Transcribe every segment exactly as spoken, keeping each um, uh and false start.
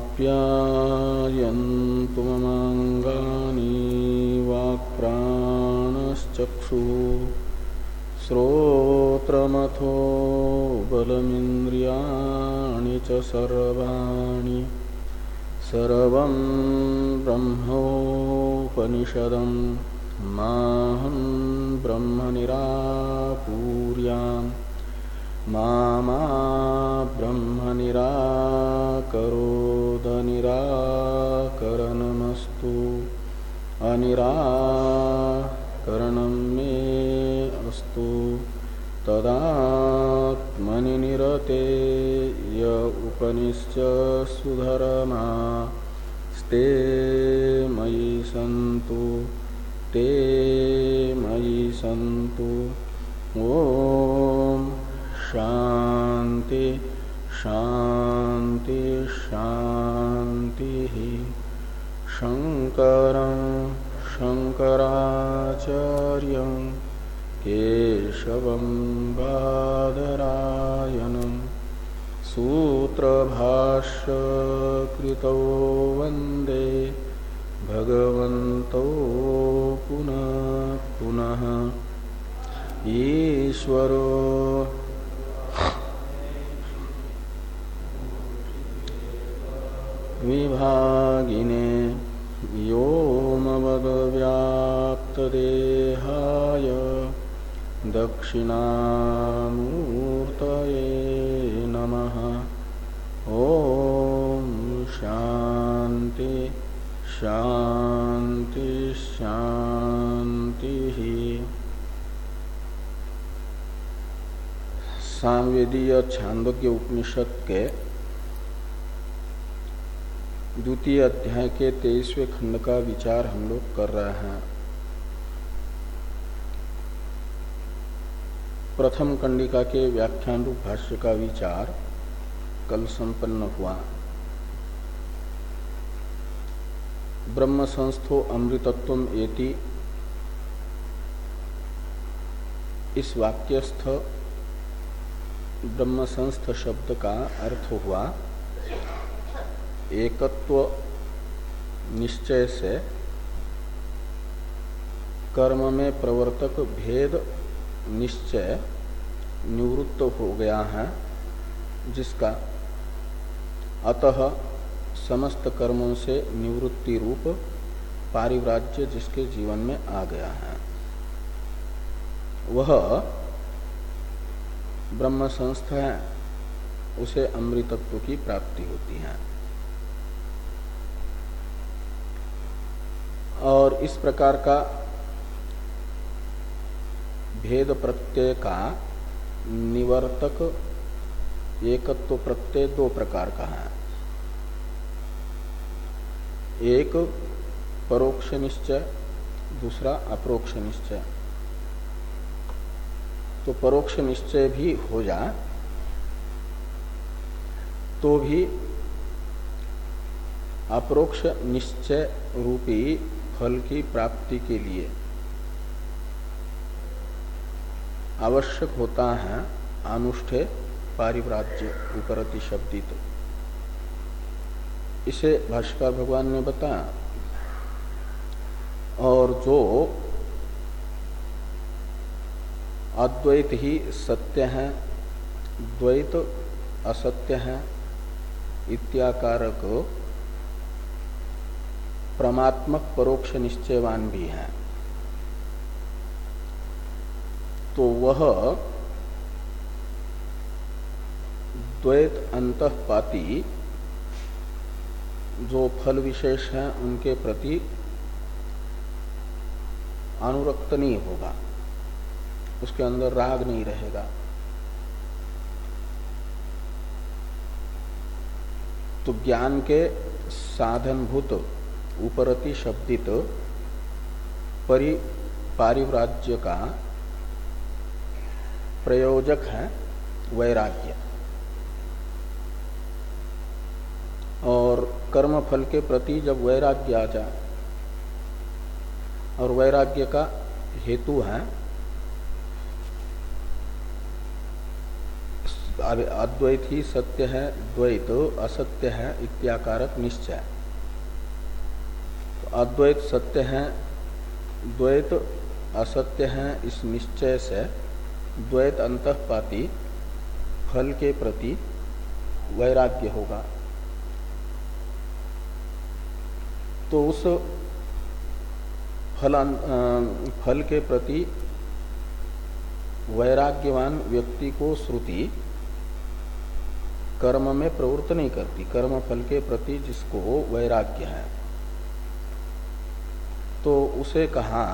आप्यायन्तु ममाङ्गानि वाक्प्राणश्चक्षुः श्रोत्रमथो बलमिन्द्रियाणि च सर्वाणि सर्वं ब्रह्मोपनिषदं माहं ब्रह्म निराकुर्याम् मा मा ब्रह्म निराकरोद निराकरणमस्तु अनिराकरणं मे अस्तु तदात्मनि निरते य उपनिश्चसु धर्मा स्ते मयि सन्तु ते मयि सन्तु। ओम शांति शांति शांति। शंकरं शंकराचार्यं केशवं बादरायणं सूत्रभाष्य कृतौ वन्दे भगवन्तौ पुनः पुनः। ईश्वरो विभागिने व्योमवद्व्याप्तदेहाय दक्षिणामूर्तये नमः। ओम शांति शांति शांति। सामवेदीय छांदोग्य उपनिषद के द्वितीय अध्याय के तेईसवें खंड का विचार हम लोग कर रहे हैं। प्रथम कंडिका के व्याख्यान रूप भाष्य का विचार कल संपन्न हुआ। ब्रह्म संस्थो अमृतत्वम एति इस वाक्यस्थ ब्रह्म संस्थ शब्द का अर्थ हुआ एकत्व निश्चय से कर्म में प्रवर्तक भेद निश्चय निवृत्त हो गया है, जिसका अतः समस्त कर्मों से निवृत्ति रूप पारिव्राज्य जिसके जीवन में आ गया है, वह ब्रह्म संस्थ है, उसे अमृतत्व की प्राप्ति होती है। और इस प्रकार का भेद प्रत्यय का निवर्तक एकत्व प्रत्यय दो प्रकार का है। एक परोक्ष निश्चय, दूसरा अपरोक्ष निश्चय। तो परोक्ष निश्चय भी हो जाए तो भी अपरोक्ष निश्चय रूपी फल की प्राप्ति के लिए आवश्यक होता है अनुष्ठे पारिव्राज्य उपरति शब्दित। इसे भाष्यकार भगवान ने बताया। और जो अद्वैत ही सत्य है, द्वैत असत्य है इत्याकारक प्रमात्मक परोक्ष निश्चयवान भी है, तो वह द्वैत अंतःपाती जो फल विशेष है उनके प्रति अनुरक्त नहीं होगा, उसके अंदर राग नहीं रहेगा। तो ज्ञान के साधनभूत उपरति शब्दित परि पारिव्राज्य का प्रयोजक है वैराग्य। और कर्म फल के प्रति जब वैराग्य आ जाए, और वैराग्य का हेतु है अद्वैत ही सत्य है, द्वैत असत्य है इत्याकारक निश्चय। तो अद्वैत सत्य है, द्वैत असत्य है, इस निश्चय से द्वैत अंतःपाती फल के प्रति वैराग्य होगा। तो उस फल फल के प्रति वैराग्यवान व्यक्ति को श्रुति कर्म में प्रवृत्त नहीं करती। कर्म फल के प्रति जिसको वैराग्य है तो उसे कहा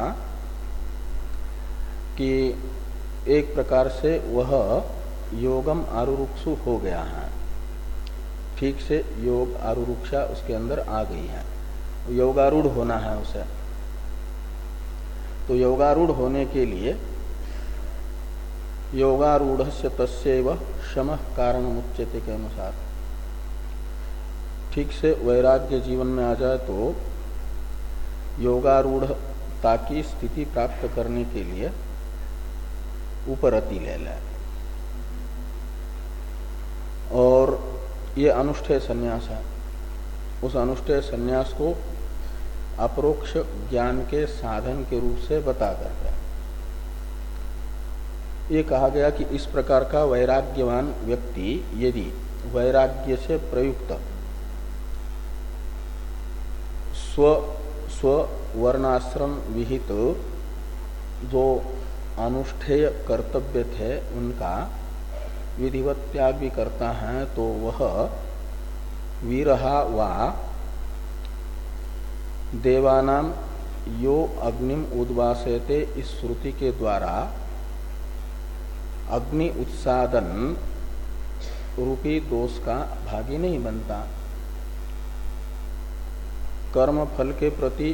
कि एक प्रकार से वह योगम आरुरुक्षु हो गया है, ठीक से योग आरुरुक्षा उसके अंदर आ गई है, योगारूढ़ होना है उसे। तो योगारूढ़ होने के लिए योगारूढ़स्य तस्यैव शमः कारणमुच्यते के अनुसार ठीक से वैराग्य जीवन में आ जाए तो योगारूढ़ता की स्थिति प्राप्त करने के लिए उपरति ले ले। और ये अनुष्ठेय संन्यास है। उस अनुष्ठेय संन्यास को अपरोक्ष ज्ञान के साधन के रूप से बता करके ये कहा गया कि इस प्रकार का वैराग्यवान व्यक्ति यदि वैराग्य से प्रयुक्त स्व स्व वर्णाश्रम विहित जो अनुष्ठेय कर्तव्य थे उनका विधिवत त्याग भी करता है तो वह वीरहा वा देवानाम यो अग्निम उद्वासयते इस श्रुति के द्वारा अग्नि उत्सादन रूपी दोष का भागी नहीं बनता। कर्म फल के प्रति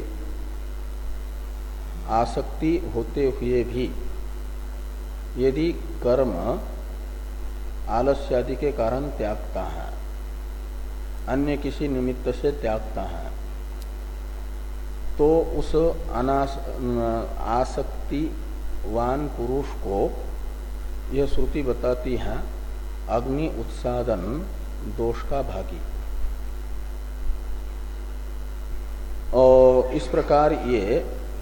आसक्ति होते हुए भी यदि कर्म आलस्यादि के कारण त्यागता है, अन्य किसी निमित्त से त्यागता है, तो उस अनास आसक्तिवान पुरुष को यह श्रुति बताती है अग्नि उत्सादन दोष का भागी। और इस प्रकार ये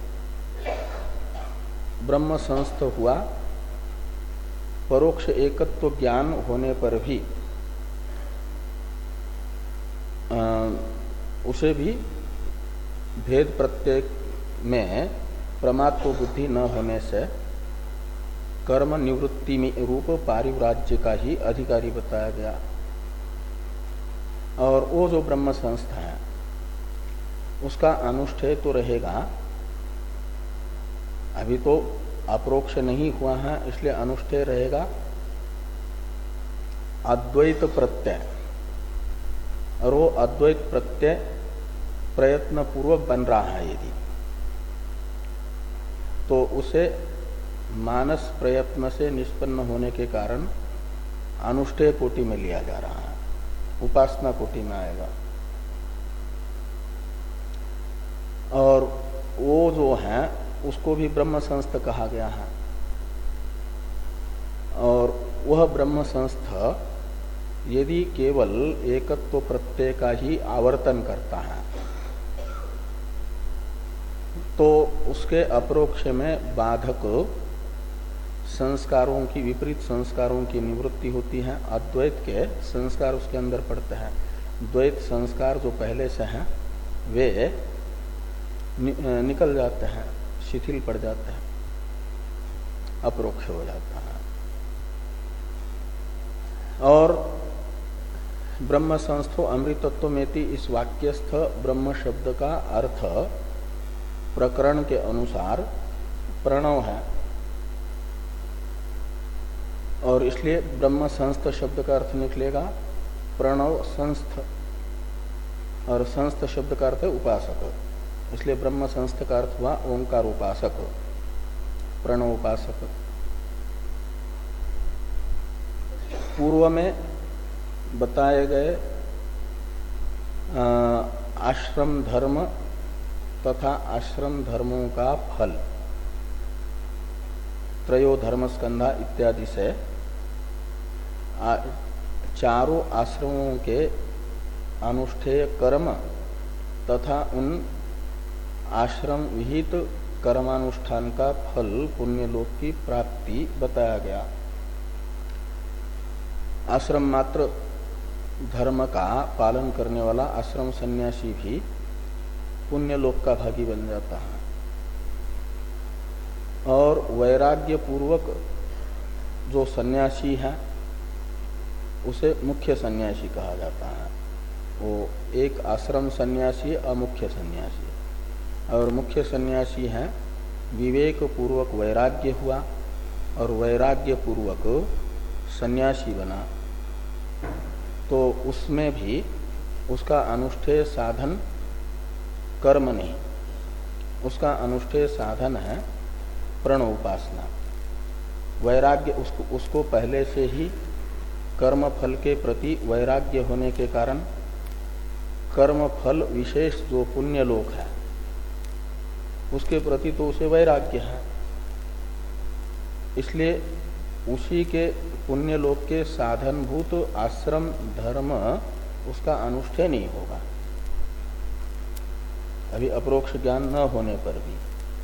ब्रह्म संस्थ हुआ। परोक्ष एकत्व ज्ञान होने पर भी आ, उसे भी भेद प्रत्यय में प्रमात्व बुद्धि न होने से कर्म निवृत्ति में रूप पारिव्राज्य का ही अधिकारी बताया गया। और वो जो ब्रह्म संस्था है उसका अनुष्ठेय तो रहेगा, अभी तो अपरोक्ष नहीं हुआ है इसलिए अनुष्ठेय रहेगा अद्वैत प्रत्यय। और वो अद्वैत प्रत्यय प्रयत्न पूर्वक बन रहा है यदि, तो उसे मानस प्रयत्न से निष्पन्न होने के कारण अनुष्ठेय कोटि में लिया जा रहा है, उपासना कोटि में आएगा। और वो जो है उसको भी ब्रह्म संस्थ कहा गया है। और वह ब्रह्म संस्थ यदि केवल एकत्व प्रत्यय का ही आवर्तन करता है तो उसके अपरोक्ष में बाधक संस्कारों की, विपरीत संस्कारों की निवृत्ति होती है। अद्वैत के संस्कार उसके अंदर पड़ते हैं। द्वैत संस्कार जो पहले से हैं वे नि, निकल जाते हैं, शिथिल पड़ जाते हैं, अपरोक्ष हो जाता है। और ब्रह्म संस्थो अमृतत्वमेति इस वाक्यस्थ ब्रह्म शब्द का अर्थ प्रकरण के अनुसार प्रणव है। और इसलिए ब्रह्म संस्थ शब्द का अर्थ निकलेगा प्रणव संस्थ, और संस्थ शब्द का अर्थ है उपासक। इसलिए ब्रह्म संस्थ का अर्थ हुआ ओंकार उपासक, प्रणव उपासक। पूर्व में बताए गए आश्रम धर्म तथा आश्रम धर्मों का फल त्रयो धर्म स्कंधा इत्यादि से चारों आश्रमों के अनुष्ठेय कर्म तथा उन आश्रम विहित कर्मानुष्ठान का फल पुण्यलोक की प्राप्ति बताया गया। आश्रम मात्र धर्म का पालन करने वाला आश्रम सन्यासी भी पुण्यलोक का भागी बन जाता है और वैराग्य पूर्वक जो सन्यासी है उसे मुख्य सन्यासी कहा जाता है। वो एक आश्रम सन्यासी अमुख्य सन्यासी और मुख्य सन्यासी है विवेक पूर्वक वैराग्य हुआ और वैराग्य पूर्वक सन्यासी बना तो उसमें भी उसका अनुष्ठेय साधन कर्म नहीं, उसका अनुष्ठेय साधन है प्रण उपासना। वैराग्य उसको, उसको पहले से ही कर्म फल के प्रति वैराग्य होने के कारण कर्म फल विशेष जो पुण्य लोक है उसके प्रति तो उसे वैराग्य है, इसलिए उसी के पुण्य लोक के साधनभूत आश्रम धर्म उसका अनुष्ठेय नहीं होगा अभी अपरोक्ष ज्ञान न होने पर भी।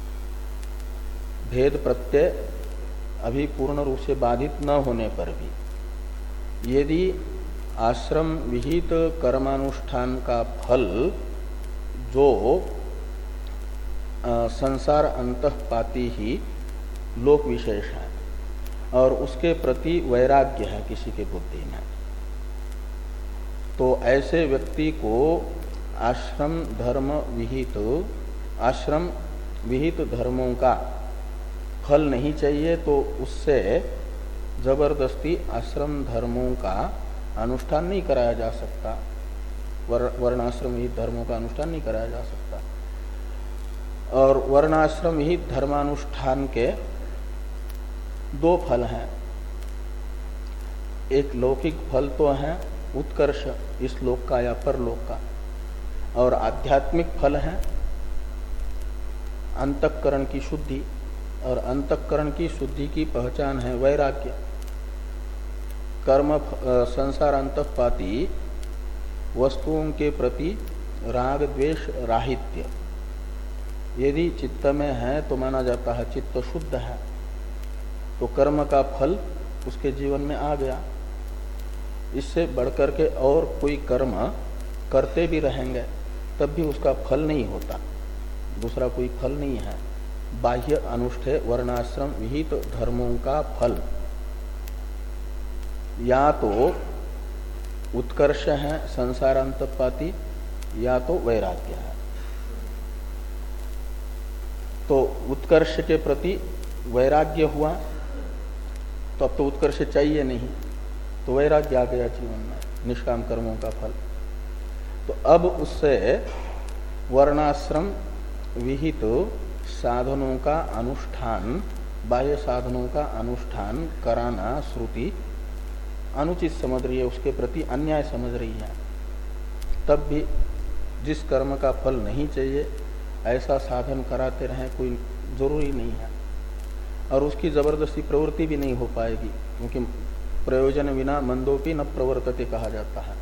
भेद प्रत्यय अभी पूर्ण रूप से बाधित न होने पर भी यदि आश्रम विहित कर्मानुष्ठान का फल जो आ, संसार अंतःपाती ही लोक विशेष है और उसके प्रति वैराग्य है किसी के बुद्धि में, तो ऐसे व्यक्ति को आश्रम धर्म विहित आश्रम विहित धर्मों का फल नहीं चाहिए, तो उससे जबरदस्ती आश्रम धर्मों का अनुष्ठान नहीं कराया जा सकता, वर, वर्णाश्रम विहित धर्मों का अनुष्ठान नहीं कराया जा सकता। और वर्णाश्रम विहित धर्मानुष्ठान के दो फल हैं, एक लौकिक फल तो है उत्कर्ष इस लोक का या परलोक का, और आध्यात्मिक फल है अंतःकरण की शुद्धि, और अंतःकरण की शुद्धि की पहचान है वैराग्य। कर्म संसार अंतःपाती वस्तुओं के प्रति राग द्वेष राहित्य यदि चित्त में है तो माना जाता है चित्त शुद्ध है, तो कर्म का फल उसके जीवन में आ गया। इससे बढ़कर के और कोई कर्म करते भी रहेंगे तब भी उसका फल नहीं होता, दूसरा कोई फल नहीं है। बाह्य अनुष्ठेय वर्णाश्रम विहित धर्मों का फल या तो उत्कर्ष है संसार अंतःपाती या तो वैराग्य है। तो उत्कर्ष के प्रति वैराग्य हुआ तो अब तो उत्कर्ष चाहिए नहीं, तो वैराग्य आ गया जीवन में, निष्काम कर्मों का फल। तो अब उससे वर्णाश्रम विहित साधनों का अनुष्ठान, बाह्य साधनों का अनुष्ठान कराना श्रुति अनुचित समझ रही है, उसके प्रति अन्याय समझ रही है। तब भी जिस कर्म का फल नहीं चाहिए ऐसा साधन कराते रहें कोई जरूरी नहीं है, और उसकी जबरदस्ती प्रवृत्ति भी नहीं हो पाएगी, क्योंकि प्रयोजन बिना मंदोपि न प्रवर्तते कहा जाता है।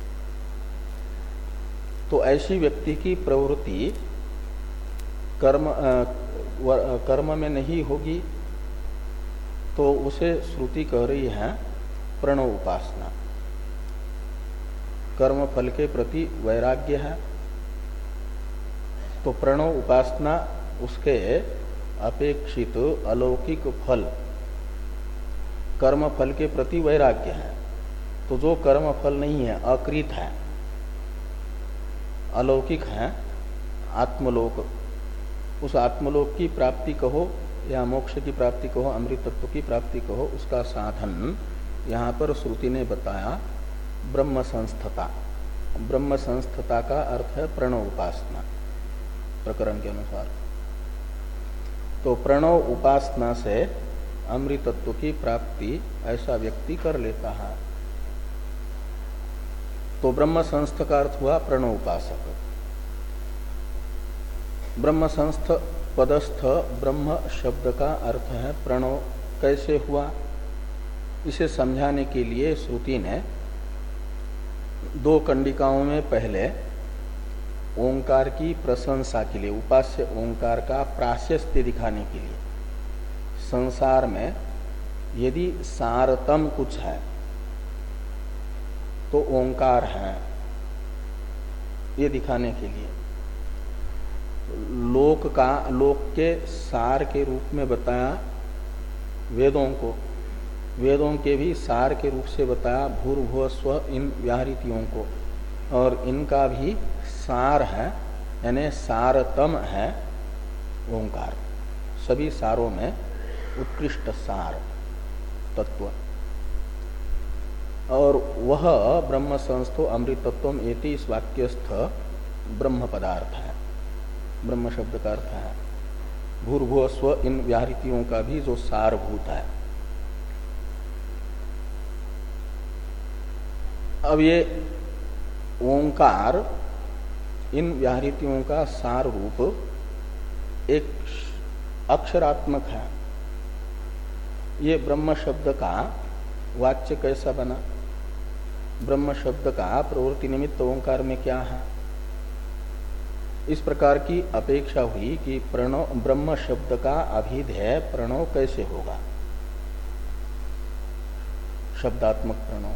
तो ऐसी व्यक्ति की प्रवृत्ति कर्म आ, व, कर्म में नहीं होगी, तो उसे श्रुति कह रही है प्रणव उपासना। कर्म फल के प्रति वैराग्य है, तो प्रणव उपासना उसके अपेक्षित अलौकिक फल कर्म फल के प्रति वैराग्य है। तो जो कर्म फल नहीं है, अकृत है, अलौकिक है, आत्मलोक, उस आत्मलोक की प्राप्ति कहो या मोक्ष की प्राप्ति कहो, अमृत तत्व की प्राप्ति कहो, उसका साधन यहाँ पर श्रुति ने बताया ब्रह्म संस्थता। ब्रह्म संस्थता का अर्थ है प्रणव उपासना प्रकरण के अनुसार। तो प्रणव उपासना से अमृत तत्व की प्राप्ति ऐसा व्यक्ति कर लेता है। तो ब्रह्म संस्थ का अर्थ हुआ प्रणव उपासक। ब्रह्म संस्थ पदस्थ ब्रह्म शब्द का अर्थ है प्रणव। कैसे हुआ? इसे समझाने के लिए श्रुति ने दो कंडिकाओं में पहले ओंकार की प्रशंसा के लिए, उपास्य ओंकार का प्राशस्त्य दिखाने के लिए, संसार में यदि सारतम कुछ है तो ओंकार है, ये दिखाने के लिए लोक का लोक के सार के रूप में बताया वेदों को, वेदों के भी सार के रूप से बताया भूर्भुव स्व इन व्याहृतियों को, और इनका भी सार है, यानी सारतम है ओंकार, सभी सारों में उत्कृष्ट सार तत्व। और वह ब्रह्म संस्थो अमृतत्वम एति इस वाक्यस्थ ब्रह्म पदार्थ है, ब्रह्म शब्द का अर्थ है भूर्भुव स्व इन व्याहृतियों का भी जो सारभूत है। अब ये ओंकार इन व्याहृतियों का सार रूप एक अक्षरात्मक है। ये ब्रह्म शब्द का वाच्य कैसा बना? ब्रह्म शब्द का प्रवृत्ति निमित्त ओंकार में क्या है? इस प्रकार की अपेक्षा हुई कि प्रणव ब्रह्म शब्द का अभिधेय प्रणव कैसे होगा, शब्दात्मक प्रणव।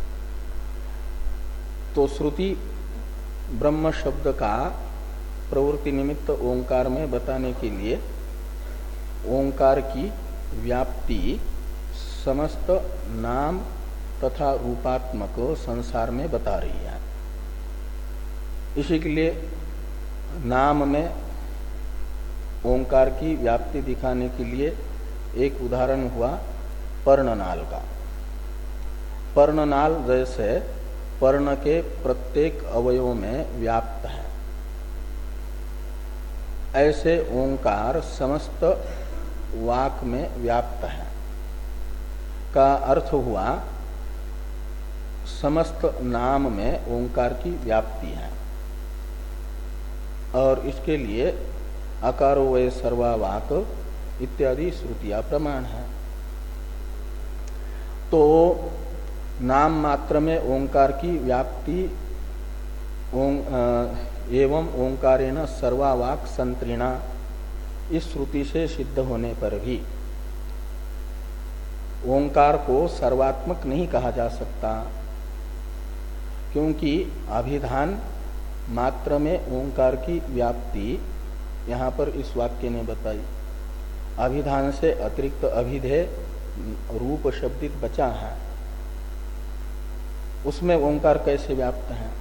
तो श्रुति ब्रह्म शब्द का प्रवृत्ति निमित्त ओंकार में बताने के लिए ओंकार की व्याप्ति समस्त नाम तथा रूपात्मक संसार में बता रही है। इसी के लिए नाम में ओंकार की व्याप्ति दिखाने के लिए एक उदाहरण हुआ पर्णनाल का। पर्णनाल जैसे पर्ण के प्रत्येक अवयव में व्याप्त है, ऐसे ओंकार समस्त वाक में व्याप्त है का अर्थ हुआ समस्त नाम में ओंकार की व्याप्ति है। और इसके लिए अकारो वै सर्वावाक इत्यादि श्रुतियां प्रमाण है। तो नाम मात्र में ओंकार की व्याप्ति ओं, एवं ओंकारेण सर्वावाक संतृणा इस श्रुति से सिद्ध होने पर भी ओंकार को सर्वात्मक नहीं कहा जा सकता, क्योंकि अभिधान मात्र में ओंकार की व्याप्ति यहाँ पर इस वाक्य ने बताई। अभिधान से अतिरिक्त अभिधेय रूप शब्दित बचा है, उसमें ओंकार कैसे व्याप्त है?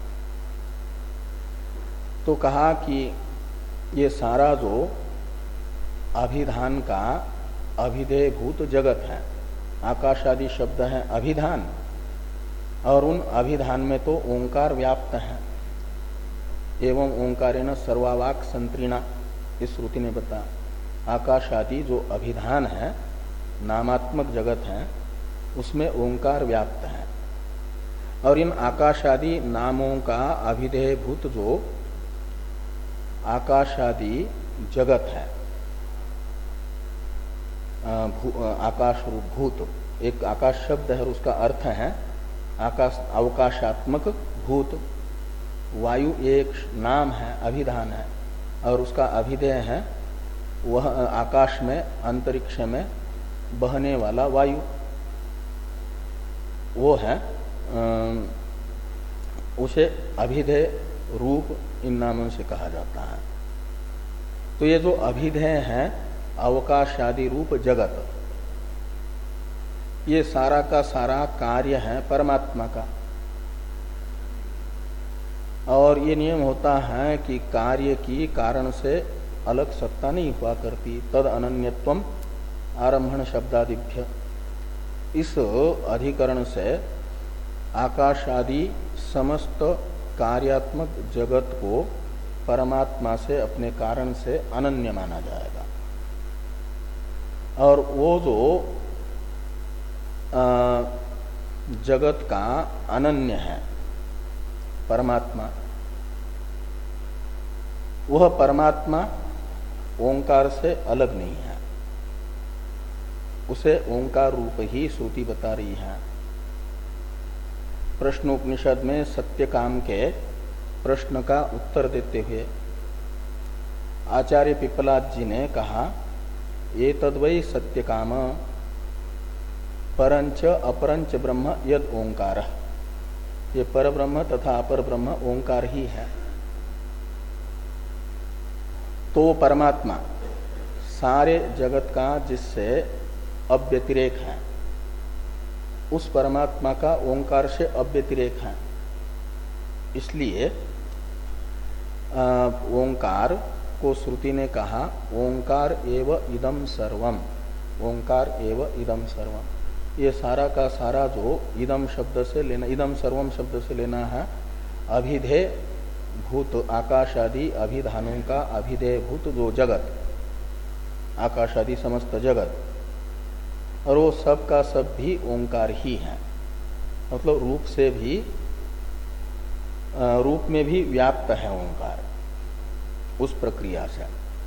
तो कहा कि ये सारा जो अभिधान का अभिधेय भूत जगत है, आकाश आदि शब्द है अभिधान, और उन अभिधान में तो ओंकार व्याप्त है। एवं ओंकारेण सर्वावाक संतृणा इस श्रुति ने बताया आकाश आदि जो अभिधान है, नामात्मक जगत है, उसमें ओंकार व्याप्त है। और इन आकाश आदि नामों का अभिधेय भूत जो आकाश आदि जगत है, आकाश रूप भूत, एक आकाश शब्द है और उसका अर्थ है आकाश अवकाशात्मक भूत। वायु एक नाम है, अभिधान है, और उसका अभिधेय है वह आकाश में अंतरिक्ष में बहने वाला वायु, वो है उसे अभिधेय रूप इन नामों से कहा जाता है। तो ये जो अभिधेय है अवकाश आदि रूप जगत, ये सारा का सारा कार्य है परमात्मा का। और ये नियम होता है कि कार्य की कारण से अलग सत्ता नहीं हुआ करती। तद अनन्यत्वम आरंभण शब्दादिभ्य, इस अधिकरण से आकाश आदि समस्त कार्यात्मक जगत को परमात्मा से अपने कारण से अनन्य माना जाएगा। और वो जो आ, जगत का अनन्य है परमात्मा, वह परमात्मा ओंकार से अलग नहीं है। उसे ओंकार रूप ही श्रुति बता रही है। प्रश्नोपनिषद में सत्य काम के प्रश्न का उत्तर देते हुए आचार्य पिप्पलाद जी ने कहा, ये तद्वै सत्य काम परंच अपरंच ब्रह्म यद ओंकार। ये पर ब्रह्म तथा अपर ब्रह्म ओंकार ही है। तो परमात्मा सारे जगत का जिससे अव्यतिरेक है, उस परमात्मा का ओंकार से अव्यतिरेक है। इसलिए ओंकार को श्रुति ने कहा ओंकार एव इदम सर्वम, ओंकार एव इदम सर्वम। ये सारा का सारा जो इदम शब्द से लेना, इदम सर्वम शब्द से लेना है अभिधेय भूत आकाश आदि अभिधानों का अभिधेय भूत जो जगत, आकाश आदि समस्त जगत, और वो सब का सब भी ओंकार ही है। मतलब रूप से भी, रूप में भी व्याप्त है ओंकार उस प्रक्रिया से।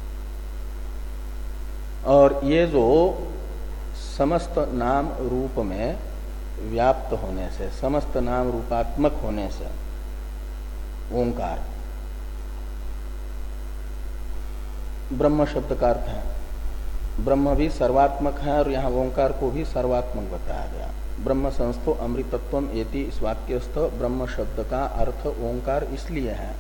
और ये जो समस्त नाम रूप में व्याप्त होने से, समस्त नाम रूपात्मक होने से ओंकार ब्रह्म शब्द का अर्थ है। ब्रह्म भी सर्वात्मक है और यहाँ ओंकार को भी सर्वात्मक बताया गया। ब्रह्म संस्थो अमृतत्वम एति इस वाक्यस्थ ब्रह्म शब्द का अर्थ ओंकार इसलिए है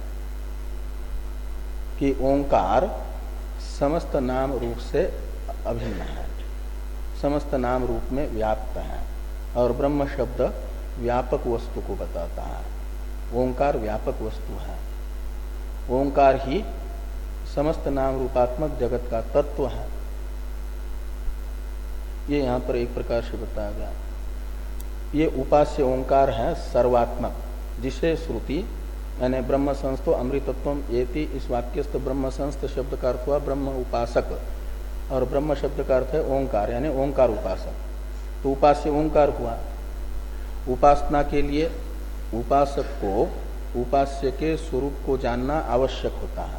कि ओंकार समस्त नाम रूप से अभिन्न है, समस्त नाम रूप में व्याप्त है। और ब्रह्म शब्द व्यापक वस्तु को बताता है, ओंकार व्यापक वस्तु है। ओंकार ही समस्त नाम रूपात्मक जगत का तत्व है। ये यहाँ पर एक प्रकार से बताया गया। ये उपास्य ओंकार है सर्वात्मक, जिसे श्रुति यानी ब्रह्म संस्थो अमृतत्वम एति इस वाक्यस्थ ब्रह्म संस्थ शब्द का अर्थ हुआ ब्रह्म उपासक, और ब्रह्म शब्द का अर्थ है ओंकार यानी ओंकार उपासक। तो उपास्य ओंकार हुआ। उपासना के लिए उपासक को उपास्य के स्वरूप को जानना आवश्यक होता है।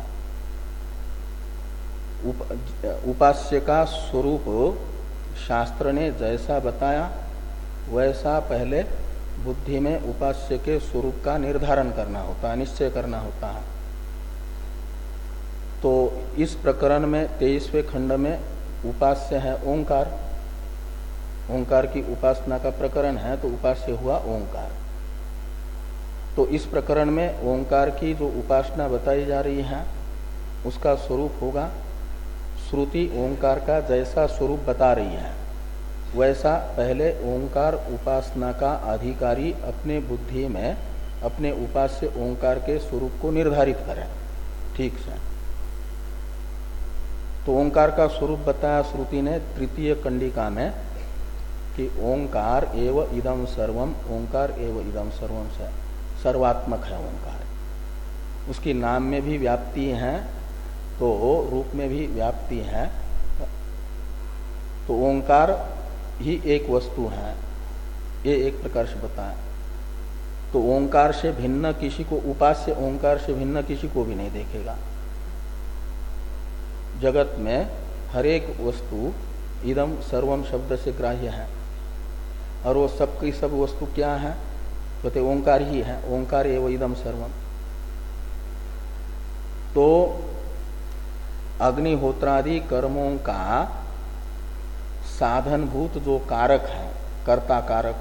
उप, उपास्य का स्वरूप शास्त्र ने जैसा बताया वैसा पहले बुद्धि में उपास्य के स्वरूप का निर्धारण करना होता है, निश्चय करना होता है। तो इस प्रकरण में तेईसवें खंड में उपास्य है ओंकार, ओंकार की उपासना का प्रकरण है, तो उपास्य हुआ ओंकार। तो इस प्रकरण में ओंकार की जो उपासना बताई जा रही है उसका स्वरूप होगा, श्रुति ओंकार का जैसा स्वरूप बता रही है वैसा पहले ओंकार उपासना का अधिकारी अपने बुद्धि में अपने उपास्य ओंकार के स्वरूप को निर्धारित करें ठीक से। तो ओंकार का स्वरूप बताया श्रुति ने तृतीय कंडिका में कि ओंकार एव इदम सर्वम, ओंकार एव इदम सर्वम से सर्वात्मक है ओंकार। उसकी नाम में भी व्याप्ति है तो रूप में भी व्याप्ति है। तो ओंकार ही एक वस्तु है, ये एक प्रकार से बताया। तो ओंकार से भिन्न किसी को, उपास्य ओंकार से भिन्न किसी को भी नहीं देखेगा। जगत में हर एक वस्तु इदम सर्वम शब्द से ग्राह्य है, और वो सब की सब वस्तु क्या है? कहते तो ओंकार ही है, ओंकार एवं इदम सर्वम। तो अग्निहोत्रादि कर्मों का साधनभूत जो कारक है, कर्ता कारक,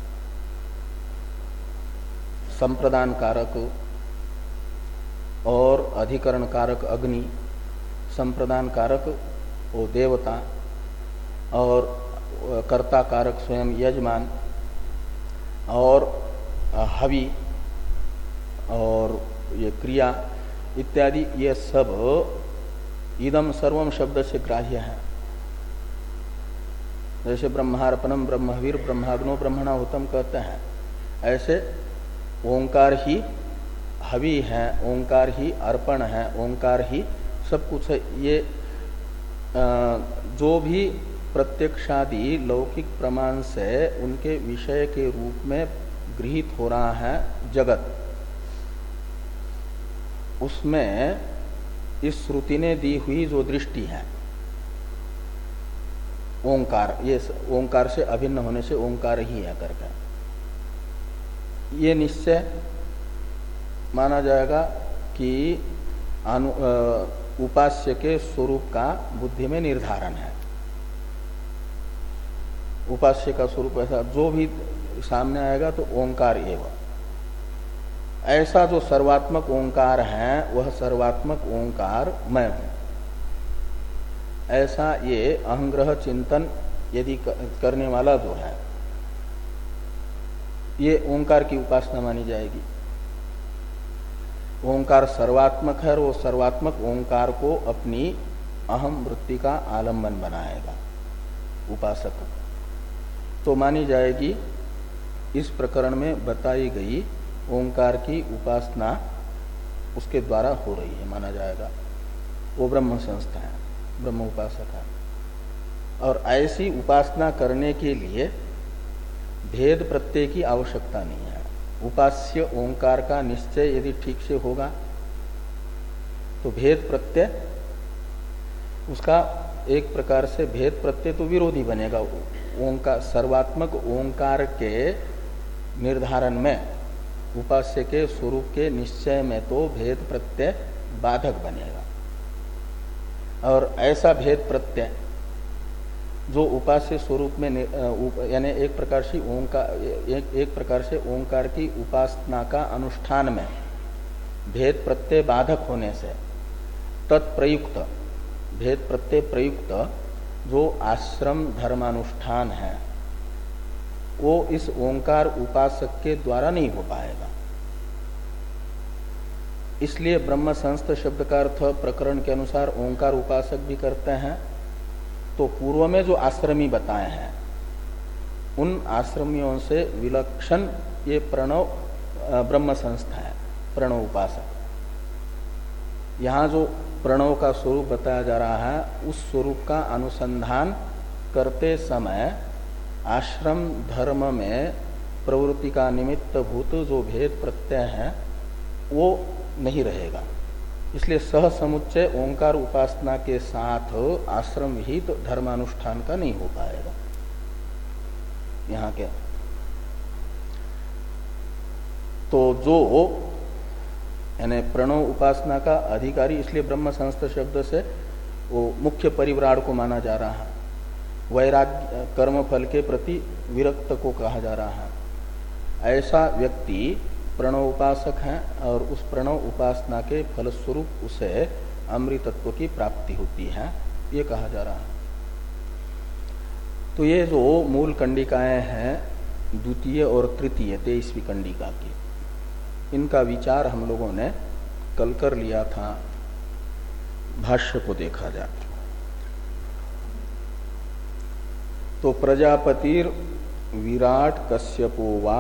संप्रदान कारक और अधिकरण कारक अग्नि, संप्रदान कारक वो देवता और कर्ता कारक स्वयं यजमान और हवि और ये क्रिया इत्यादि, ये सब इदम सर्वम शब्द से ग्राह्य है। जैसे ब्रह्मार्पणम ब्रह्मवीर ब्रह्माग्नो ब्रह्मणाहुतम कहते हैं, ऐसे ओंकार ही हवि है, ओंकार ही अर्पण है, ओंकार ही सब कुछ है। ये जो भी प्रत्यक्षादि लौकिक प्रमाण से उनके विषय के रूप में गृहीत हो रहा है जगत, उसमें इस श्रुति ने दी हुई जो दृष्टि है ओंकार, ये ओंकार से अभिन्न होने से ओंकार ही है करके ये निश्चय माना जाएगा कि अनु उपास्य के स्वरूप का बुद्धि में निर्धारण है। उपास्य का स्वरूप ऐसा जो भी सामने आएगा तो ओंकार एवं, ऐसा जो सर्वात्मक ओंकार है वह सर्वात्मक ओंकार मैं हूं, ऐसा ये अहंग्रह चिंतन यदि करने वाला जो है ये ओंकार की उपासना मानी जाएगी। ओंकार सर्वात्मक है और वो सर्वात्मक ओंकार को अपनी अहम वृत्ति का आलंबन बनाएगा उपासक, तो मानी जाएगी इस प्रकरण में बताई गई ओंकार की उपासना उसके द्वारा हो रही है, माना जाएगा वो ब्रह्म संस्था है, ब्रह्म उपासक है। और ऐसी उपासना करने के लिए भेद प्रत्यय की आवश्यकता नहीं है। उपास्य ओंकार का निश्चय यदि ठीक से होगा तो भेद प्रत्यय उसका एक प्रकार से भेद प्रत्यय तो विरोधी बनेगा। ओंकार सर्वात्मक ओंकार के निर्धारण में उपास्य के स्वरूप के निश्चय में तो भेद प्रत्यय बाधक बनेगा। और ऐसा भेद प्रत्यय जो उपास्य स्वरूप में यानी एक प्रकार से ओंकार एक, एक प्रकार से ओंकार की उपासना का अनुष्ठान में भेद प्रत्यय बाधक होने से तत्प्रयुक्त भेद प्रत्यय प्रयुक्त जो आश्रम धर्मानुष्ठान है वो इस ओंकार उपासक के द्वारा नहीं हो पाएगा। इसलिए ब्रह्म संस्थ शब्द का अर्थ प्रकरण के अनुसार ओंकार उपासक भी करते हैं। तो पूर्व में जो आश्रमी बताए हैं उन आश्रमियों से विलक्षण ये प्रणव ब्रह्म संस्था है, प्रणव उपासक। यहाँ जो प्रणव का स्वरूप बताया जा रहा है उस स्वरूप का अनुसंधान करते समय आश्रम धर्म में प्रवृत्ति का निमित्त भूत जो भेद प्रत्यय है वो नहीं रहेगा। इसलिए सह समुच्चय ओंकार उपासना के साथ आश्रम विहित तो धर्मानुष्ठान का नहीं हो पाएगा। यहाँ के तो जो यानी प्रणव उपासना का अधिकारी, इसलिए ब्रह्म संस्थ शब्द से वो मुख्य परिव्राड़ को माना जा रहा है। वैराग्य कर्म फल के प्रति विरक्त को कहा जा रहा है। ऐसा व्यक्ति प्रणव उपासक है और उस प्रणव उपासना के फलस्वरूप उसे अमृतत्व की प्राप्ति होती है, ये कहा जा रहा है। तो ये जो मूल कंडिकाएं हैं द्वितीय और तृतीय तेईसवीं कंडिका की, इनका विचार हम लोगों ने कल कर लिया था। भाष्य को देखा जाए तो प्रजापतिर विराट कश्यपो वा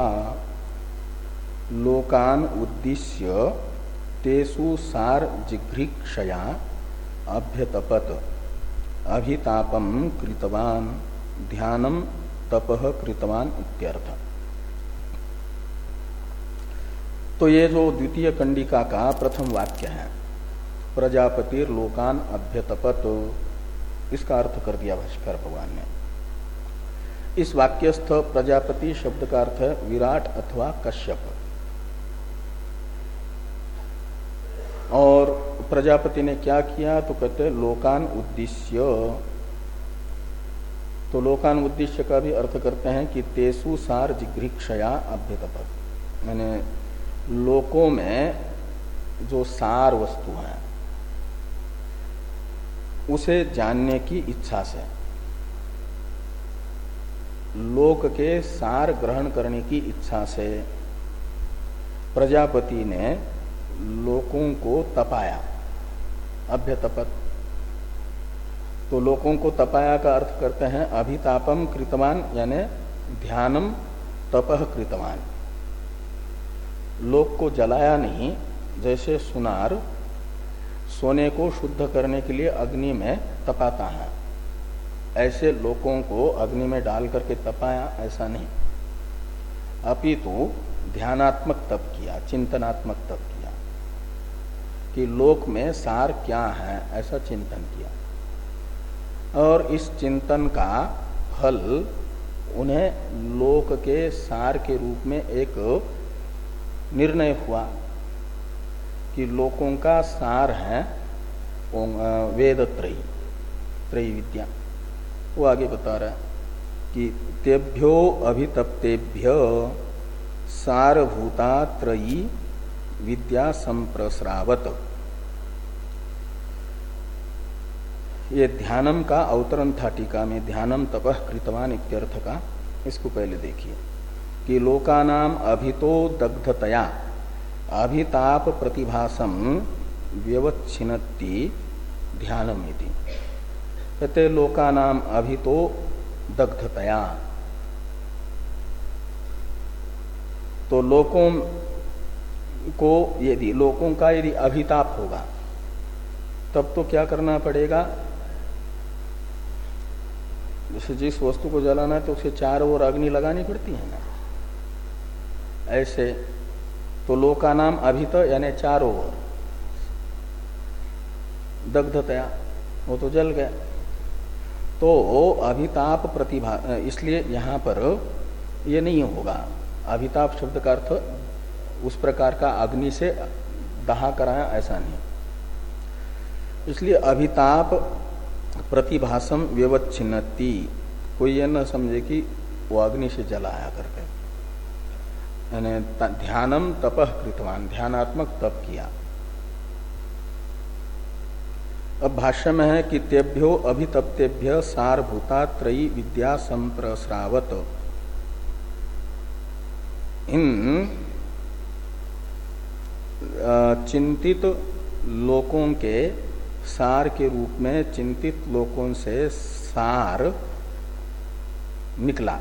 लोकान उद्दिश्य तेसु सार जिघ्रिक्षया अभ्यतपत अभितापम कृतवान ध्यानम तपः कृतवान इत्यर्थ। तो ये जो द्वितीय कंडिका का प्रथम वाक्य है प्रजापतिर लोकान अभ्यतपत, इसका अर्थ कर दिया भाष्कर भगवान ने। इस वाक्यस्थ प्रजापति शब्द का अर्थ है विराट अथवा कश्यप। और प्रजापति ने क्या किया तो कहते लोकान उद्दिश्य। तो लोकान उद्दिश्य का भी अर्थ करते हैं कि तेसु सार जिघ्रिक्षया अभ्यतपत, मैंने लोकों में जो सार वस्तु है उसे जानने की इच्छा से, लोक के सार ग्रहण करने की इच्छा से प्रजापति ने लोकों को तपाया, अभ्यतपत। तो लोकों को तपाया का अर्थ करते हैं अभितापम कृतवान, यानी ध्यानम तपः कृतवान। लोक को जलाया नहीं, जैसे सुनार सोने को शुद्ध करने के लिए अग्नि में तपाता है, ऐसे लोकों को अग्नि में डाल करके तपाया, ऐसा नहीं, अपितु ध्यानात्मक तप किया, चिंतनात्मक तप किया कि लोक में सार क्या है, ऐसा चिंतन किया। और इस चिंतन का फल उन्हें लोक के सार के रूप में एक निर्णय हुआ कि लोकों का सार है वेद त्रयी, त्रयी विद्या। वो आगे बता रहा है कि तेभ्यो अभितप्तेभ्य सारभूता त्रयी विद्या संप्रस्रावत। ये ध्यानम का अवतरण था टीका में, ध्यानम तपः कृतवान इत्यर्थ का। इसको पहले देखिए कि लोकानाम अभितो दग्धतया अभिताप प्रतिभासम व्यवच्छिन्नति ध्यानम इति। कहते लोकानाम अभितो दग्धतया, तो लोकों को यदि लोकों का यदि अभिताप होगा तब तो क्या करना पड़ेगा, जैसे जिस वस्तु को जलाना है तो उसके चारों ओर अग्नि लगानी पड़ती है ना, ऐसे तो लोकानाम अभित यानी चारों ओर, दग्धतया वो तो जल गया। तो अभिताप प्रतिभा, इसलिए यहां पर ये नहीं होगा। अभिताप शब्द का अर्थ उस प्रकार का अग्नि से दहा कराया ऐसा नहीं, इसलिए अभिताप प्रतिभासम व्यवच्छिन्नति, कोई ये न समझे कि वो अग्नि से जलाया करके, यानी ध्यानम तपः कृतवान, ध्यानात्मक तप किया। अब भाष्य में है कि तेभ्यो अभितप्तेभ्य सारभूता त्रयी विद्या संप्रस्रावत। इन चिंतित लोकों के सार के रूप में चिंतित लोकों से सार निकला।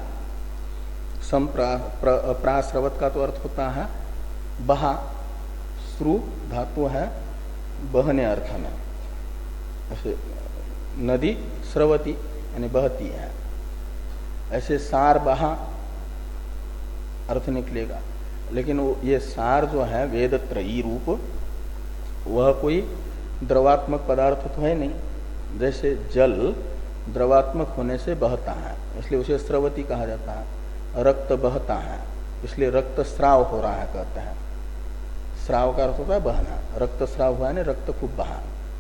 संप्रास्रवत का तो अर्थ होता है बहा, श्रु धातु है बहने अर्थ में, ऐसे नदी स्रवती यानी बहती है, ऐसे सार बहा अर्थ निकलेगा। लेकिन वो ये सार जो है वेद त्रयी रूप, वह कोई द्रवात्मक पदार्थ तो है नहीं। जैसे जल द्रवात्मक होने से बहता है इसलिए उसे स्रवती कहा जाता है। रक्त बहता है इसलिए रक्त स्राव हो रहा है कहते हैं। स्राव का अर्थ होता है बहना, रक्त स्राव हुआ है, रक्त खूब बहा।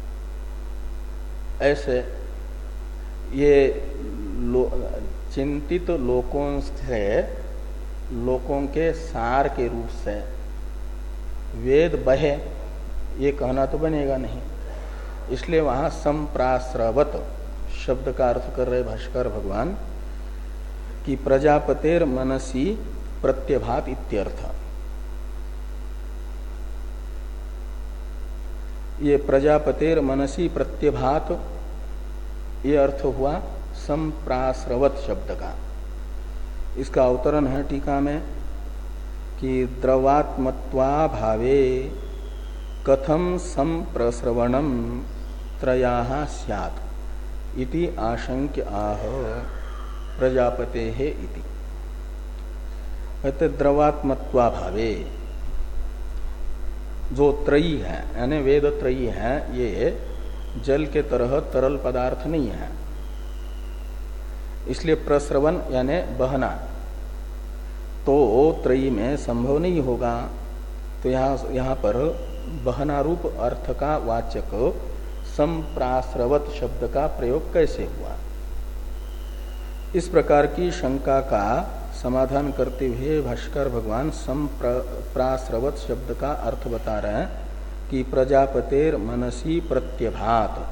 ऐसे ये लो, चिंतित लोकों से लोकों के सार के रूप से वेद बहे, ये कहना तो बनेगा नहीं। इसलिए वहां संप्रास्रवत शब्द का अर्थ कर रहे भाष्कर भगवान कि प्रजापतेर मनसी प्रत्यभात इत्यर्थ। ये प्रजापतेर मनसी प्रत्यभात ये अर्थ हुआ संप्रास्रवत शब्द का। इसका अवतरण है टीका में कि द्रवात्मत्वा भावे कथम संप्रस्रवणम त्रयाः स्यात् इति आशंक्य आह प्रजापते है इति। कहते द्रवात्मत्वा भावे, जो त्रयी है यानी वेद त्रयी है, ये जल के तरह तरल पदार्थ नहीं है, इसलिए प्रस्रवण यानी बहना तो त्रयी में संभव नहीं होगा। तो यहाँ यहाँ पर बहना रूप अर्थ का वाचक संप्रास्रवत शब्द का प्रयोग कैसे हुआ, इस प्रकार की शंका का समाधान करते हुए भाष्कर भगवान संप्रास्रवत शब्द का अर्थ बता रहे हैं कि प्रजापतेर मनसी प्रत्यभात,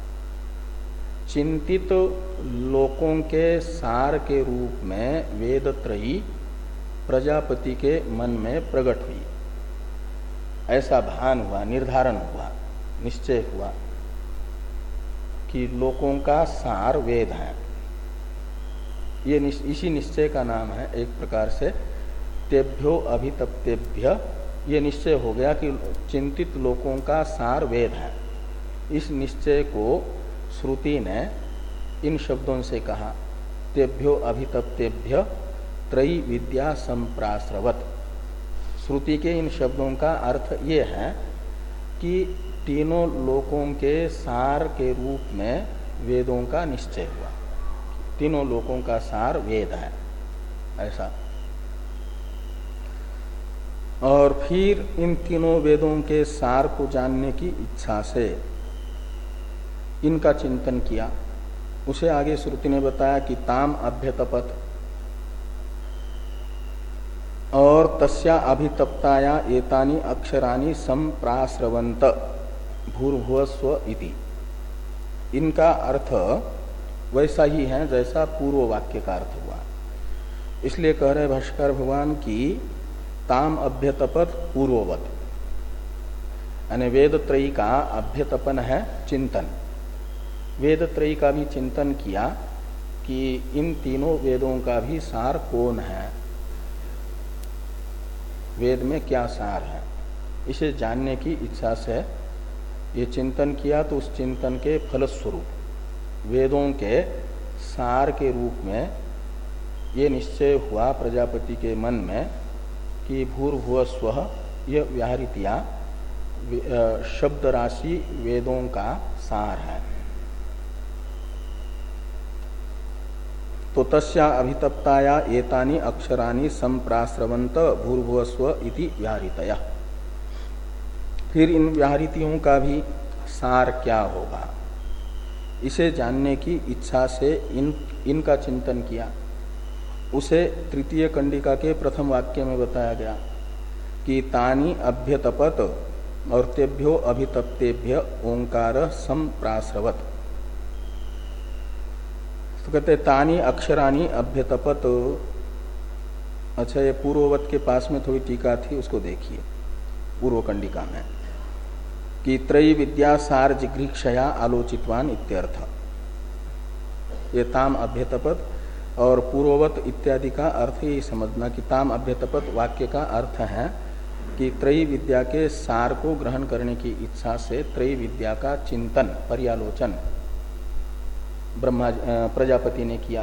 चिंतित लोकों के सार के रूप में वेद त्रयी प्रजापति के मन में प्रकट हुई। ऐसा भान हुआ, निर्धारण हुआ, निश्चय हुआ कि लोकों का सार वेद है। ये इसी निश्चय का नाम है एक प्रकार से तेभ्यो अभितप्तेभ्य। ये निश्चय हो गया कि चिंतित लोकों का सार वेद है। इस निश्चय को श्रुति ने इन शब्दों से कहा, तेभ्यो अभितप्तेभ्य त्रयी विद्या संप्रास्रवत। श्रुति के इन शब्दों का अर्थ ये है कि तीनों लोकों के सार के रूप में वेदों का निश्चय हुआ। तीनों लोकों का सार वेद है, ऐसा। और फिर इन तीनों वेदों के सार को जानने की इच्छा से इनका चिंतन किया। उसे आगे श्रुति ने बताया कि ताम अभ्यतपत, और तस्या अभितप्ताया एतानि अक्षराणि संप्रास्रवंत भूर्भुवस्व इति। इनका अर्थ वैसा ही है जैसा पूर्व वाक्य का अर्थ हुआ। इसलिए कह रहे भाष्कर भगवान की ताम अभ्यतपत पूर्ववत, यानी वेद त्रयी का अभ्यतपन है चिंतन। वेद त्रयी का भी चिंतन किया कि इन तीनों वेदों का भी सार कौन है, वेद में क्या सार है, इसे जानने की इच्छा से ये चिंतन किया। तो उस चिंतन के फलस्वरूप वेदों के सार के रूप में ये निश्चय हुआ प्रजापति के मन में कि भूर्भुवस्व यह व्याहृतिया शब्द राशि वेदों का सार है। तो तस्या अभितप्ताया एतानि अक्षराणि संप्रास्रवंत भूर्भुवस्व इति व्याहृतया। फिर इन व्याहृतियों का भी सार क्या होगा, इसे जानने की इच्छा से इन इनका चिंतन किया। उसे तृतीय कंडिका के प्रथम वाक्य में बताया गया कि तानि अभ्यतपत और तेभ्यो अभितप्तेभ्य ओंकार संप्रास्रवत। तो कहते तानि अक्षराणि अभ्यतपत। अच्छा, ये पूर्ववत के पास में थोड़ी टीका थी, उसको देखिए पूर्व कंडिका में कि त्रयी विद्या सार जिघ्रिक्षया आलोचितवान इत्यर्थ। ये ताम अभ्यतपत और पूर्ववत इत्यादि का अर्थ ही समझना कि ताम अभ्यतपत वाक्य का अर्थ है कि त्रयी विद्या के सार को ग्रहण करने की इच्छा से त्रयी विद्या का चिंतन पर्यालोचन ब्रह्मा प्रजापति ने किया।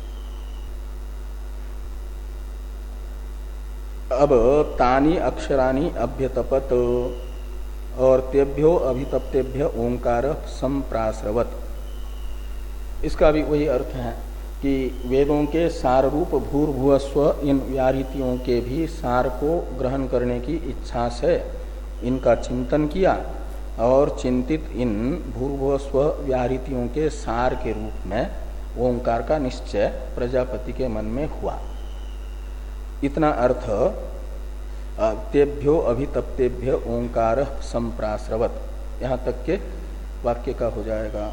अब तानि अक्षराणि अभ्यतपत और तेभ्यो अभितप्तेभ्य ओंकार संप्रास्रवत, इसका भी वही अर्थ है कि वेदों के सार रूप भूर्भुवस्व इन व्याहृतियों के भी सार को ग्रहण करने की इच्छा से इनका चिंतन किया और चिंतित इन भूर्भुवस्व व्याहृतियों के सार के रूप में ओंकार का निश्चय प्रजापति के मन में हुआ। इतना अर्थ तेभ्यो अभितप्तेभ्य ओंकार संप्रास्रवत, यहाँ तक के वाक्य का हो जाएगा।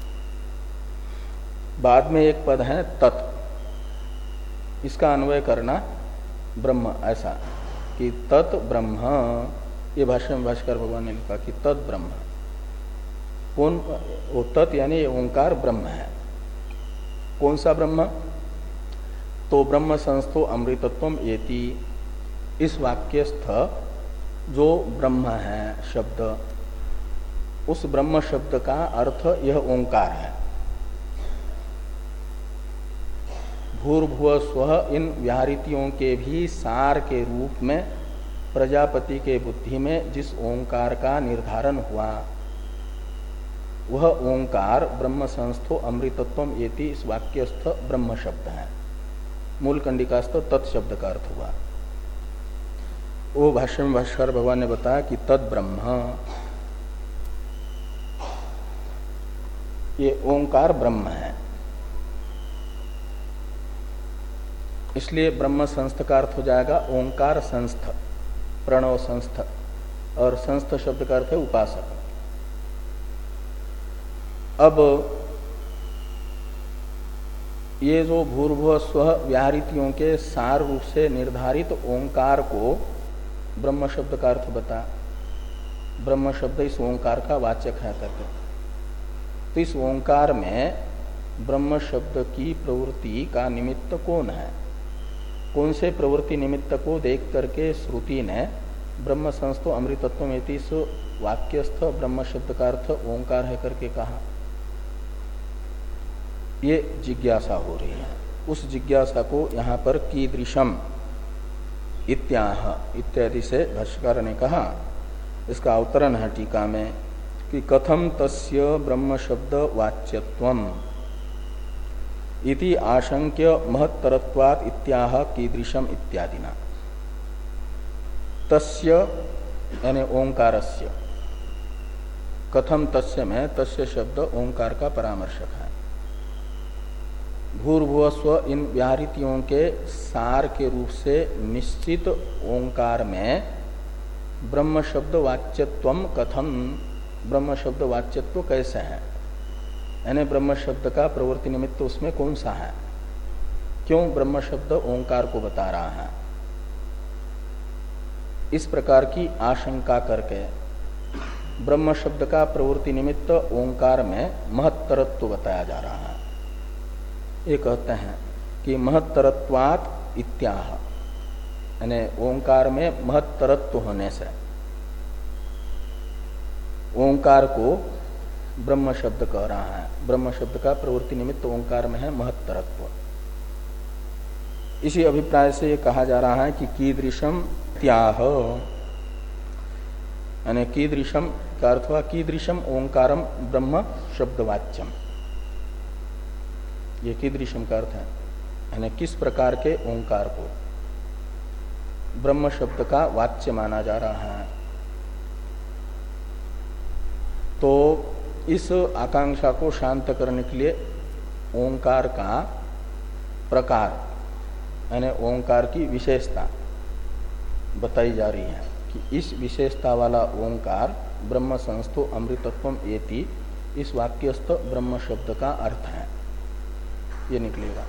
बाद में एक पद है तत्, इसका अन्वय करना ब्रह्म, ऐसा कि तत् ब्रह्म। ये भाष्य में भाष्कर भगवान ने लिखा कि तत् ब्रह्म। कौन वो तत्, यानी ये ओंकार ब्रह्म है। कौन सा ब्रह्म? तो ब्रह्म संस्थो अमृतत्वम एति, इस वाक्यस्थ जो ब्रह्म है शब्द, उस ब्रह्म शब्द का अर्थ यह ओंकार है। भूर्भुव स्व इन व्याहृतियों के भी सार के रूप में प्रजापति के बुद्धि में जिस ओंकार का निर्धारण हुआ, वह ओंकार ब्रह्म संस्थो अमृतत्वम एति इस वाक्यस्थ ब्रह्म शब्द है। मूल कंडिकास्थ तत्शब्द का अर्थ हुआ। वो भाष्य में भाष्कर भगवान ने बताया कि तद ब्रह्म, ये ओंकार ब्रह्म है। इसलिए ब्रह्म संस्थ का अर्थ हो जाएगा ओंकार संस्थ, प्रणव संस्थ, और संस्थ शब्द का अर्थ है उपासक। अब ये जो भूर्भुव स्व व्याहृतियों के सार रूप से निर्धारित ओंकार को ब्रह्म शब्द का अर्थ बता, ब्रह्म शब्द इस ओंकार का वाचक है करके, तो इस ओंकार में ब्रह्म शब्द की प्रवृत्ति का निमित्त कौन है? कौन से प्रवृत्ति निमित्त को देख करके श्रुति ने ब्रह्म संस्थो अमृतत्व में इस वाक्यस्थ ब्रह्म शब्द का अर्थ ओंकार है करके कहा? ये जिज्ञासा हो रही है। उस जिज्ञासा को यहाँ पर कीदृशम इत्याह इत्यादि से भाष्यकार ने कहा। इसका अवतरण है टीका में कि कथम तस्य ब्रह्म शब्द वाच्यत्वम इति आशंक्य महत्तरत्वात् इत्याह कीदृशम इत्यादिना। तस्य यानी ओंकारस्य, कथम तस्य में तस्य शब्द ओंकार का परामर्शक है। भूर्भुवस्व इन व्याहृतियों के सार के रूप से निश्चित ओंकार में ब्रह्म शब्द वाच्यत्वम कथम, ब्रह्म शब्द वाच्यत्व कैसे है, यानी ब्रह्म शब्द का प्रवृत्ति निमित्त उसमें कौन सा है, क्यों ब्रह्म शब्द ओंकार को बता रहा है, इस प्रकार की आशंका करके ब्रह्म शब्द का प्रवृत्ति निमित्त ओंकार में महत्तरत्व बताया जा रहा है। ये कहते हैं कि महत्तरत्वात् इत्याह, यानी ओंकार में महत्तरत्व होने से ओंकार को ब्रह्म शब्द कह रहा है। ब्रह्म शब्द का प्रवृत्ति निमित्त ओंकार में है महत्तरत्व। इसी अभिप्राय से ये कहा जा रहा है कि कीदृशम त्याह, यानी कीदृशम का अर्थ हुआ कीदृशम ओंकारम ब्रह्म शब्दवाच्यम। ये कीदृशम का अर्थ है यानी किस प्रकार के ओंकार को ब्रह्म शब्द का वाच्य माना जा रहा है। तो इस आकांक्षा को शांत करने के लिए ओंकार का प्रकार यानी ओंकार की विशेषता बताई जा रही है कि इस विशेषता वाला ओंकार ब्रह्म संस्थो अमृतत्वम एति, इस वाक्यस्थ ब्रह्म शब्द का अर्थ है, ये निकलेगा।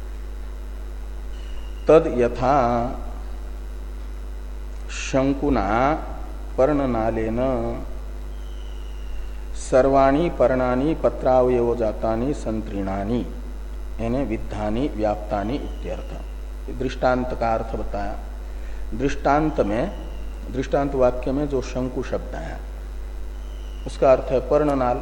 तद यथा शंकुना पर्णनालेन सर्वाणी पर्णानि पत्रावयोजातानि संतृणानि यानी विद्धानि व्याप्तानि इत्यर्थ। दृष्टांत का अर्थ बताया। दृष्टांत में, दृष्टांत वाक्य में जो शंकु शब्द है उसका अर्थ है पर्णनाल,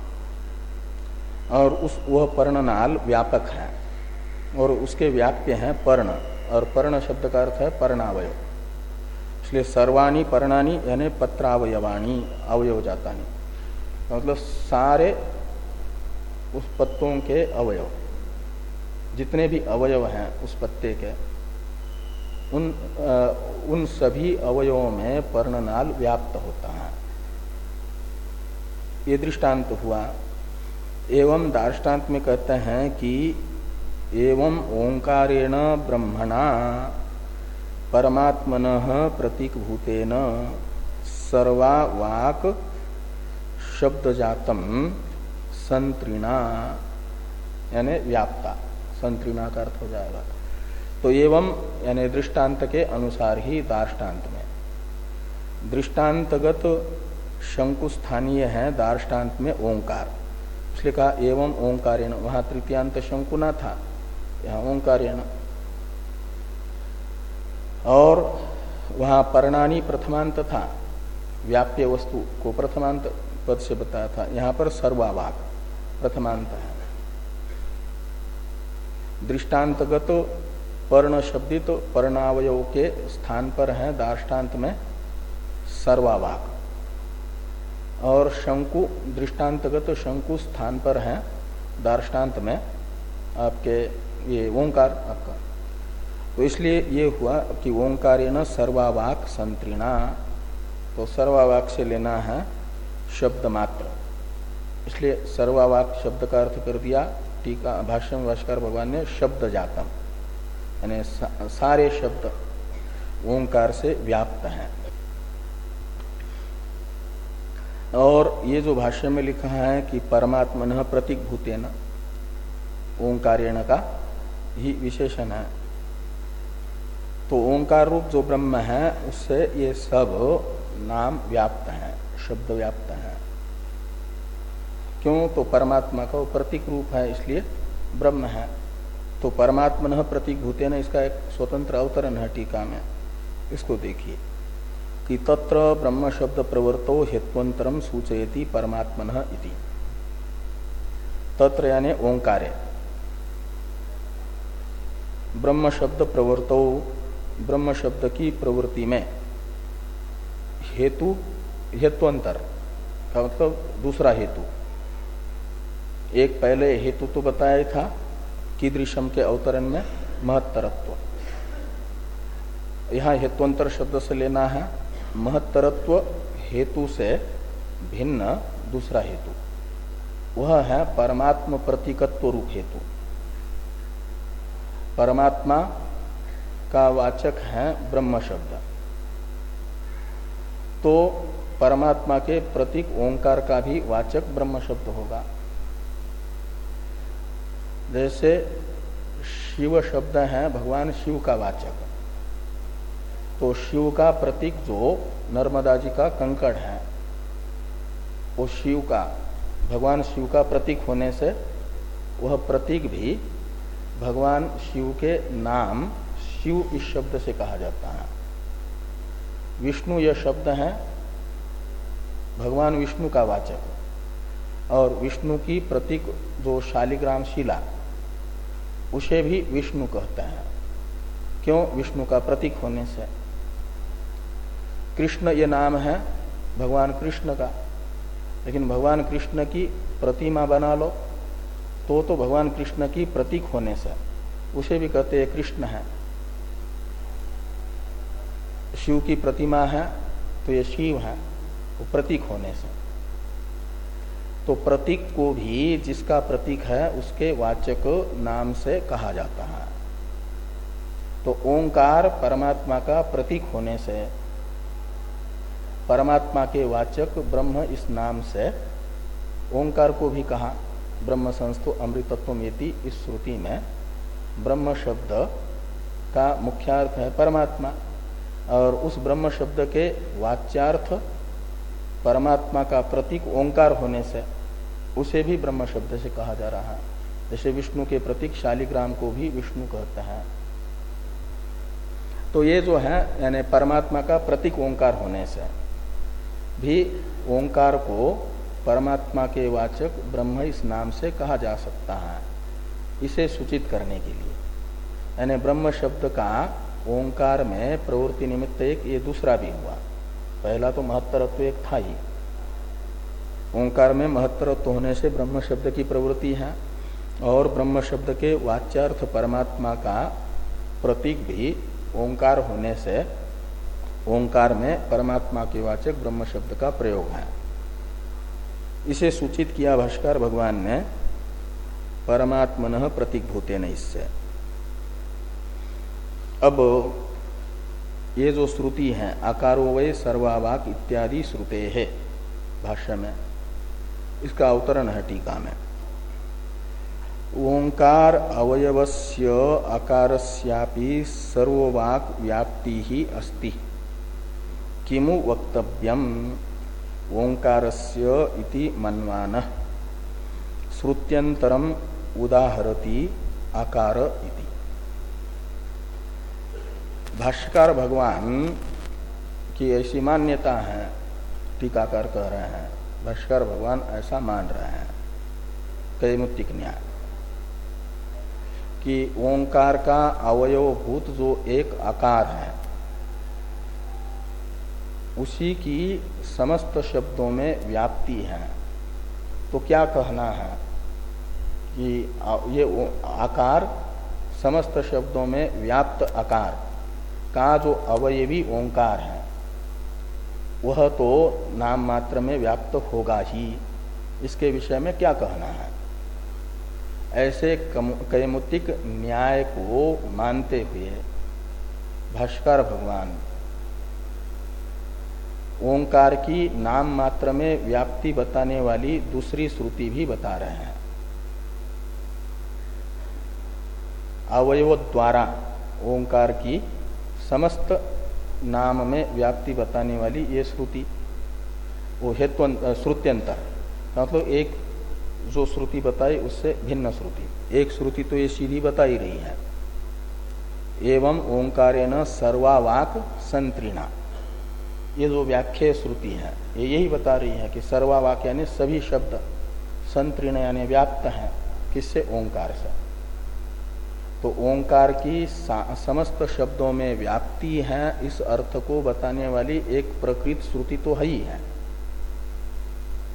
और उस वह पर्णनाल व्यापक है और उसके व्याप्य हैं पर्ण, और पर्ण शब्द का अर्थ है पर्णावय। इसलिए सर्वाणी पर्णानि यानी पत्रावयवाणी अवयव जातानि, मतलब सारे उस पत्तों के अवयव, जितने भी अवयव हैं उस पत्ते के, उन आ, उन सभी अवयवों में पर्णनाल व्याप्त होता है। ये दृष्टांत हुआ। एवं दार्ष्टान्त में कहते हैं कि एवं ओंकारेण ब्रह्मणा परमात्मनः प्रतीकभूतेन सर्वा वाक् शब्दजातम संतृणा यानी व्याप्ता, संतृणा का अर्थ हो जाएगा। तो एवं यानी दृष्टांत के अनुसार ही दार्ष्टान्त में, दृष्टांतगत शंकुस्थानीय है दार्ष्टान्त में ओंकार, इसलिए कहा एवं ओंकारेण। वहां तृतीयांत शंकुना था, यहाँ ओंकारेण। और वहां पर्णानी प्रथमांत था, व्याप्य वस्तु को प्रथमांत पद से बताया था, यहाँ पर सर्वावाक प्रथमांत है। दृष्टांतगत पर्ण शब्दित तो पर्णावयव के स्थान पर है दार्ष्टान्त में सर्वावाक, और शंकु दृष्टांतगत शंकु स्थान पर है दार्ष्टान्त में आपके ये ओंकार आपका। तो इसलिए ये हुआ कि ओंकारेण सर्वावाक संतृणा, तो सर्वावाक से लेना है शब्द मात्र, इसलिए सर्वावाक शब्द का अर्थ कर दिया टीका भाष्य में भाष्यकार भगवान ने शब्द जातम, यानी सा, सारे शब्द ओंकार से व्याप्त हैं। और ये जो भाष्य में लिखा है कि परमात्मनः प्रतीकभूतेन, ओंकारेण का ही विशेषण है। तो ओंकार रूप जो ब्रह्म है उससे ये सब नाम व्याप्त है, शब्द व्याप्त है। क्यों? तो परमात्मा का वो प्रतीक रूप है, इसलिए ब्रह्म है। तो परमात्मनः प्रतीकभूतेन इसका एक स्वतंत्र अवतरण है टीका में, इसको देखिए कि तत्र ब्रह्म शब्द प्रवृत्तो हेत्वंतरम सूचयति परमात्मनः इति। तत्र यानी ओंकारे ब्रह्म शब्द प्रवृत्तो, ब्रह्म शब्द की प्रवृत्ति में हेतु हेत्वंतर का मतलब दूसरा हेतु। एक पहले हेतु तो बताया था कीदृशम के अवतरण में महत्तरत्व। यहाँ हेत्वंतर शब्द से लेना है महत्तरत्व हेतु से भिन्न दूसरा हेतु, वह है परमात्म प्रतीकत्व रूप हेतु। परमात्मा का वाचक है ब्रह्म शब्द, तो परमात्मा के प्रतीक ओंकार का भी वाचक ब्रह्म शब्द होगा। जैसे शिव शब्द है भगवान शिव का वाचक, तो शिव का प्रतीक जो नर्मदा जी का कंकड़ है, वो शिव का भगवान शिव का प्रतीक होने से वह प्रतीक भी भगवान शिव के नाम शिव इस शब्द से कहा जाता है। विष्णु यह शब्द है भगवान विष्णु का वाचक, और विष्णु की प्रतीक जो शालिग्राम शिला उसे भी विष्णु कहते हैं। क्यों? विष्णु का प्रतीक होने से। कृष्ण ये नाम है भगवान कृष्ण का, लेकिन भगवान कृष्ण की प्रतिमा बना लो तो तो भगवान कृष्ण की प्रतीक होने से उसे भी कहते हैं कृष्ण है। शिव की प्रतिमा है तो ये शिव है, वो प्रतीक होने से। तो प्रतीक को भी जिसका प्रतीक है उसके वाचक नाम से कहा जाता है। तो ओंकार परमात्मा का प्रतीक होने से परमात्मा के वाचक ब्रह्म इस नाम से ओंकार को भी कहा। ब्रह्म संस्थो अमृतत्वमेति इस श्रुति में ब्रह्म शब्द का मुख्यार्थ है परमात्मा, और उस ब्रह्म शब्द के वाच्यार्थ परमात्मा का प्रतीक ओंकार होने से उसे भी ब्रह्म शब्द से कहा जा रहा है। जैसे विष्णु के प्रतीक शालिग्राम को भी विष्णु कहते हैं। तो ये जो है यानी परमात्मा का प्रतीक ओंकार होने से भी ओंकार को परमात्मा के वाचक ब्रह्म इस नाम से कहा जा सकता है, इसे सूचित करने के लिए। यानी ब्रह्म शब्द का ओंकार में प्रवृत्ति निमित्त एक ये दूसरा भी हुआ। पहला तो महत्तरत्व एक था ही, ओंकार में महत्तरत्व होने से ब्रह्म शब्द की प्रवृत्ति है, और ब्रह्म शब्द के वाच्यार्थ परमात्मा का प्रतीक भी ओंकार होने से ओंकार में परमात्मा के वाचक ब्रह्म शब्द का प्रयोग है। इसे सूचित किया भाष्कर भगवान ने परमात्मनः प्रतीकभूतेन इससे। अब ये जो श्रुति है आकारो वै सर्वावाक इत्यादि श्रुते है भाष्य में, इसका अवतरण है टीका में। ओंकार अवयवस्य आकारस्यापि सर्ववाक व्याप्ति ही अस्ति, किमु वक्तव्यम ओंकारस्य इति मन्वानः श्रुत्यंतरम उदाहरति आकार इति। भाष्यकार भगवान की ऐसी मान्यता है, टीकाकार कह रहे हैं भाष्यकार भगवान ऐसा मान रहे हैं कैमुत्तिक न्याय कि ओंकार का अवयवभूत जो एक आकार है उसी की समस्त शब्दों में व्याप्ति है। तो क्या कहना है कि ये आकार समस्त शब्दों में व्याप्त आकार का जो अवयवी ओंकार है वह तो नाम मात्र में व्याप्त होगा ही, इसके विषय में क्या कहना है। ऐसे कैमुत्तिक न्याय को मानते हुए भाष्कर भगवान ओंकार की नाम मात्र में व्याप्ति बताने वाली दूसरी श्रुति भी बता रहे हैं। अवयव द्वारा ओंकार की समस्त नाम में व्याप्ति बताने वाली ये श्रुति, वो हेतु श्रुत्यंतर मतलब एक जो श्रुति बताई उससे भिन्न श्रुति। एक श्रुति तो ये सीधी बता ही रही है, एवं ओंकारेण सर्वावाक संत्रिणा, ये जो व्याख्या श्रुति है ये यही बता रही है कि सर्वावाक यानी सभी शब्द, संत्रिण यानी व्याप्त हैं, किससे? ओंकार से। तो ओंकार की समस्त शब्दों में व्याप्ति है, इस अर्थ को बताने वाली एक प्रकृत श्रुति तो है ही है।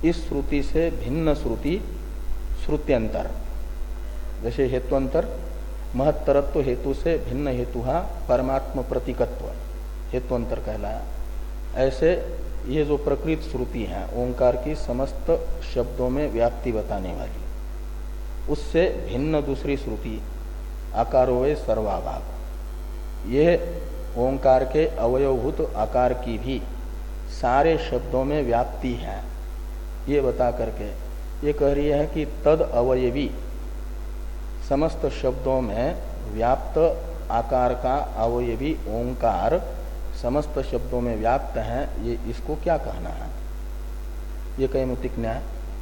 इस श्रुति से भिन्न श्रुति श्रुत्यंतर, जैसे हेतुअंतर महत्तरत्व हेतु से भिन्न हेतु परमात्म प्रतीकत्व हेतुअंतर कहलाया, ऐसे ये जो प्रकृत श्रुति है ओंकार की समस्त शब्दों में व्याप्ति बताने वाली, उससे भिन्न दूसरी श्रुति आकारो वे सर्वाभाग, ये ओंकार के अवयवभूत आकार की भी सारे शब्दों में व्याप्ति है, ये बता करके ये कह रही है कि तद अवयवी समस्त शब्दों में व्याप्त आकार का अवयवी ओंकार समस्त शब्दों में व्याप्त है, ये इसको क्या कहना है? ये कैमुतिक न्याय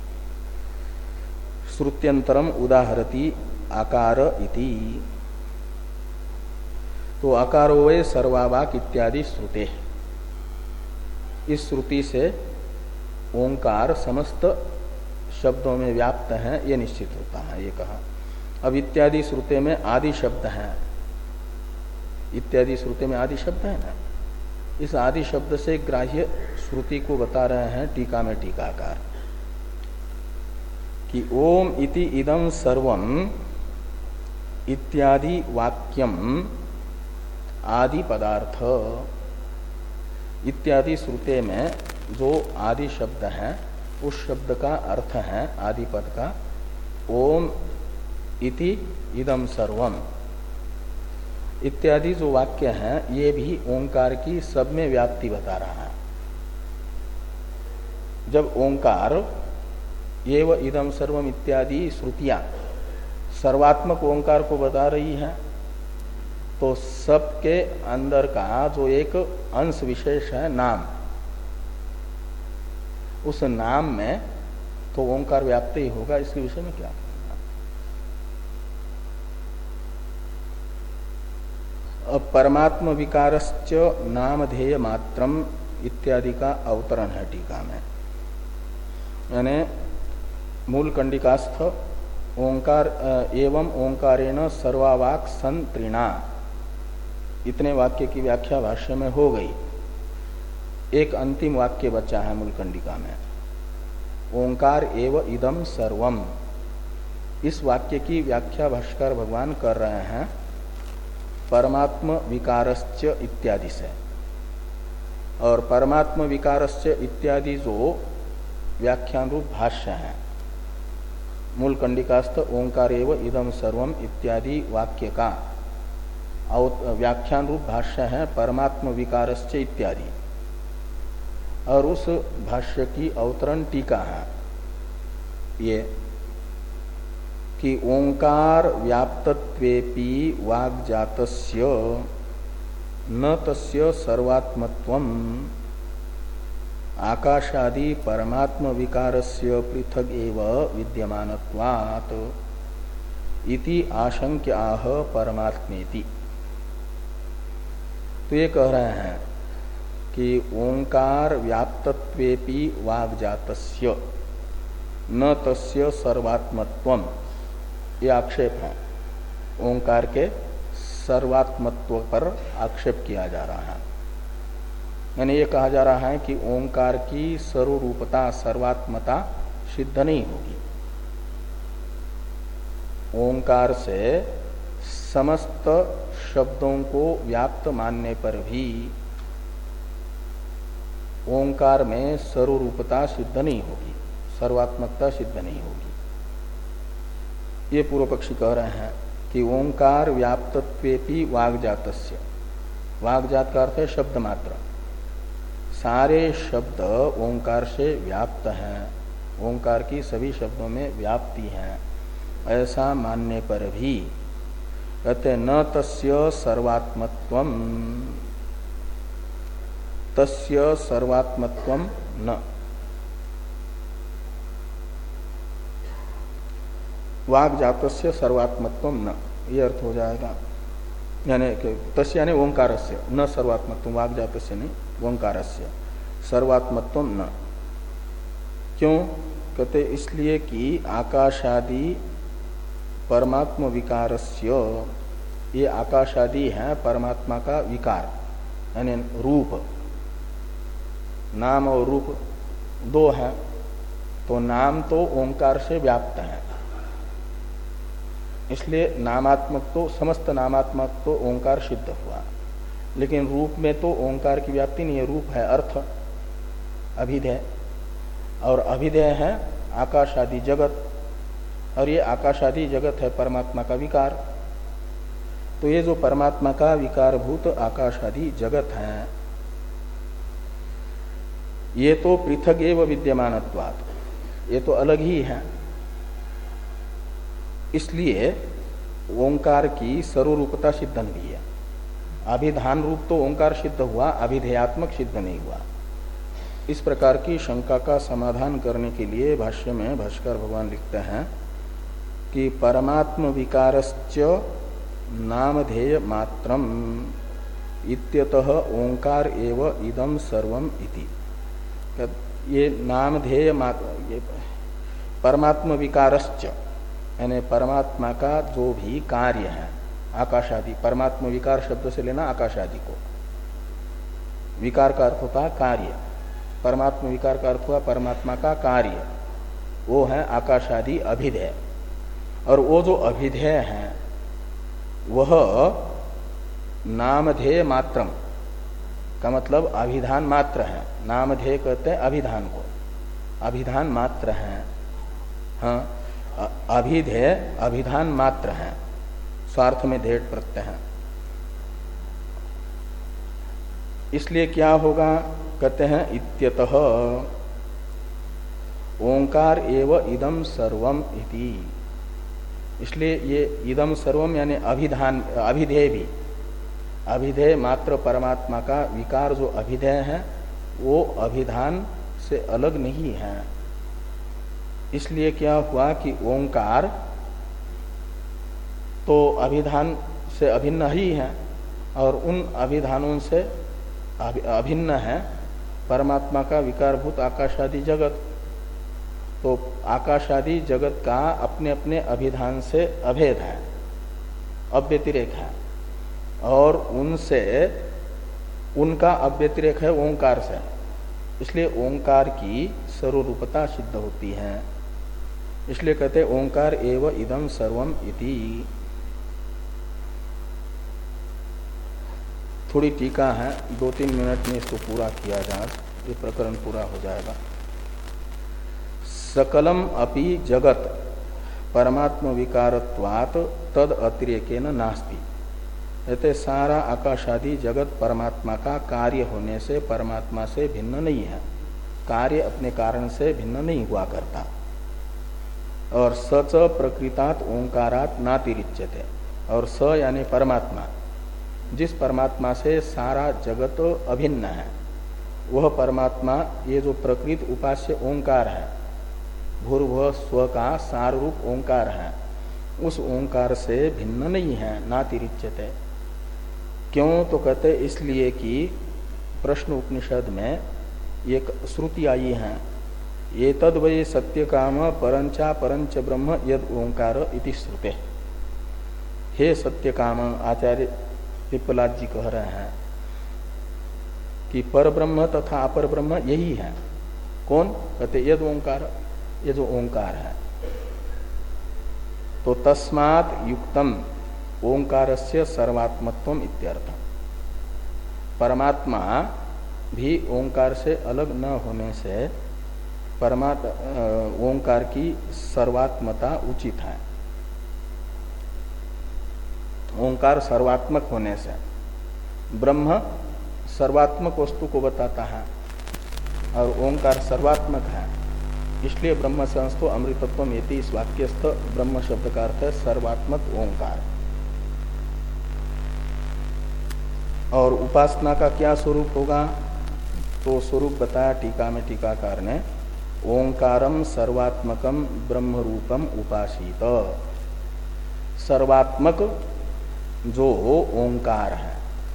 श्रुत्यंतरम उदाहरति आकार इति। तो आकारो वे सर्वावाक इत्यादि श्रुते, इस श्रुति से ओंकार समस्त शब्दों में व्याप्त है, ये निश्चित होता है, ये कहा। अब इत्यादि श्रुते में आदि शब्द है, इत्यादि श्रुते में आदि शब्द है ना, इस आदि शब्द से ग्राह्य श्रुति को बता रहे हैं टीका में टीकाकार कि ओम इति इदं सर्वम इत्यादि वाक्यम आदि पदार्थ, इत्यादि श्रुते में जो आदि शब्द है उस शब्द का अर्थ है आदि पद का ओम इति इदं सर्वम, इत्यादि जो वाक्य हैं ये भी ओंकार की सब में व्याप्ति बता रहा है। जब ओंकार एव इदं सर्वम इत्यादि श्रुतियां सर्वात्मक ओंकार को बता रही है, तो सबके अंदर का जो एक अंश विशेष है नाम, उस नाम में तो ओंकार व्याप्त ही होगा, इसके विषय में क्या? अब परमात्म विकारश्च नामधेय मात्रम इत्यादि का अवतरण है टीका में, यानी मूल कंडिकास्थ ओंकार एवं ओंकारेण सर्वावाक संत्रिणा, इतने वाक्य की व्याख्या भाष्य में हो गई। एक अंतिम वाक्य बचा है मूल कंडिका में, ओंकार एव इदम सर्वम। इस वाक्य की व्याख्या भाष्यकार भगवान कर रहे हैं परमात्म विकारश्च इत्यादि से, और परमात्म विकारश्च इत्यादि जो व्याख्यान रूप भाष्य है मूल कंडिकास्थ ओंकार एव इदम सर्वम इत्यादि वाक्य का व्याख्यान रूप भाष्य है परमात्म विकारश्च इत्यादि, और उस भाष्य की अवतरण टीका है ये कि ओंकार व्याप्तत्वेपि वाग्जातस्य न तस्य सर्वात्मत्वम आकाशादि परमात्म विकारस्य पृथग एव विद्यमानत्वात् इति आशंक्य आह परमात्मेति। तो ये कह रहे हैं कि ओंकार व्याप्तत्वेपि वाग्जातस्य न तस्य सर्वात्मत्वम, ये आक्षेप है, ओंकार के सर्वात्मत्व पर आक्षेप किया जा रहा है। यानी ये कहा जा रहा है कि ओंकार की सर्वरूपता सर्वात्मता सिद्ध नहीं होगी, ओंकार से समस्त शब्दों को व्याप्त मानने पर भी ओंकार में सर्वरूपता सिद्ध नहीं होगी, सर्वात्मकता सिद्ध नहीं होगी। ये पूर्व पक्षी कह रहे हैं कि ओंकार व्याप्तत्वेपि वाग्जातस्य, वाग्जात का अर्थ है शब्द मात्र, सारे शब्द ओंकार से व्याप्त हैं, ओंकार की सभी शब्दों में व्याप्ति है, ऐसा मानने पर भी कहते न तस्य सर्वात्मत्वम, तस्य सर्वात्मत्वम न, वाग्जातस्य सर्वात्मत्वम न, ये अर्थ हो जाएगा। यानी तस्य यानी ओंकारस्य, न सर्वात्मत्वम, वाग्जातस्य नहीं ओंकारस्य सर्वात्मत्वम न। क्यों कहते? इसलिए कि आकाशादि परमात्म विकारस्य, ये आकाशादि है परमात्मा का विकार, यानी रूप, नाम और रूप दो है, तो नाम तो ओंकार से व्याप्त है, इसलिए नामात्मक तो समस्त नामात्मक तो ओंकार सिद्ध हुआ। लेकिन रूप में तो ओंकार की व्याप्ति नहीं है, रूप है अर्थ अभिधेय, और अभिधेय है आकाश आदि जगत, और ये आकाश आदि जगत है परमात्मा का विकार। तो ये जो परमात्मा का विकारभूत आकाश आदि जगत है, ये तो पृथक एव विद्यमानत्वात्, ये तो अलग ही है। इसलिए ओंकार की सर्वरूपता सिद्ध नहीं है। अभिधान रूप तो ओंकार सिद्ध हुआ, अभिधेयात्मक सिद्ध नहीं हुआ। इस प्रकार की शंका का समाधान करने के लिए भाष्य में भाष्कर भगवान लिखते हैं कि परमात्म विकारश्च नामधेय मात्रम इत्यतः ओंकार एव इदम सर्वम इति। ये नामधेय मात्र, ये परमात्म विकारश्च यानी परमात्मा का जो भी कार्य है, आकाश आदि, परमात्म विकार शब्द से लेना आकाश आदि को। विकार का अर्थ होता है कार्य, परमात्म विकार का अर्थ हुआ परमात्मा का कार्य, वो है आकाश आदि अभिधेय। और वो जो अभिधेय है वह नामधेय मात्रम का मतलब अभिधान मात्र है। नामधेय कहते हैं अभिधान को, अभिधान मात्र है। हाँ, अभिधेय अभिधान मात्र है, स्वार्थ में धेट प्रत्यय है। इसलिए क्या होगा, कहते हैं इत्यतः ओंकार एव इदम सर्वम इति। इसलिए ये इदम सर्वम यानी अभिधान, अभिधेय भी, अभिधेय मात्र परमात्मा का विकार जो अभिधेय है वो अभिधान से अलग नहीं है। इसलिए क्या हुआ कि ओंकार तो अभिधान से अभिन्न ही है, और उन अभिधानों से अभिन्न है परमात्मा का विकारभूत आकाश आदि जगत। तो आकाश आदि जगत का अपने अपने अभिधान से अभेद है, अव्यतिरेक है, और उनसे उनका अव्यतिरेक है ओंकार से। इसलिए ओंकार की सर्वरूपता सिद्ध होती है। इसलिए कहते ओंकार एव इदम सर्वम इति। थोड़ी टीका है, दो तीन मिनट में इसको पूरा किया जाए, ये प्रकरण पूरा हो जाएगा। सकलम अपि जगत परमात्म विकारत्वात् तद अतिरेकेन नास्ति। कहते सारा आकाश आदि जगत परमात्मा का कार्य होने से परमात्मा से भिन्न नहीं है, कार्य अपने कारण से भिन्न नहीं हुआ करता। और सच प्रकृतात् ओंकारात् नातिरिच्यते, और स यानी परमात्मा, जिस परमात्मा से सारा जगत अभिन्न है वह परमात्मा, ये जो प्रकृत उपास्य ओंकार है, भूर्भुव स्व का सार रूप ओंकार है, उस ओंकार से भिन्न नहीं है, नातिरिच्यते। क्यों, तो कहते इसलिए कि प्रश्न उपनिषद में एक श्रुति आई है, ये तद वै सत्य काम परंचा परंच ब्रह्म यद ओंकार इति श्रुते। हे सत्य काम, आचार्य पिप्पलाद जी कह रहे हैं कि पर ब्रह्म तथा अपर ब्रह्म यही है। कौन, कहते यद ओंकार, ये जो ओंकार है। तो तस्मात् युक्तम ओंकारस्य सर्वात्मत्वम इत्यर्थ। परमात्मा भी ओंकार से अलग न होने से परमात्मा ओंकार की सर्वात्मता उचित है। ओंकार सर्वात्मक होने से, ब्रह्म सर्वात्मक वस्तु को बताता है और ओंकार सर्वात्मक है, इसलिए ब्रह्म संस्थो अमृतत्वम इति। इस वाक्यस्थ ब्रह्म शब्द का अर्थ है सर्वात्मक ओंकार। और उपासना का क्या स्वरूप होगा, तो स्वरूप बताया टीका में टीकाकार ने, ओंकारम सर्वात्मकम ब्रह्म रूपम उपासित। सर्वात्मक जो ओंकार है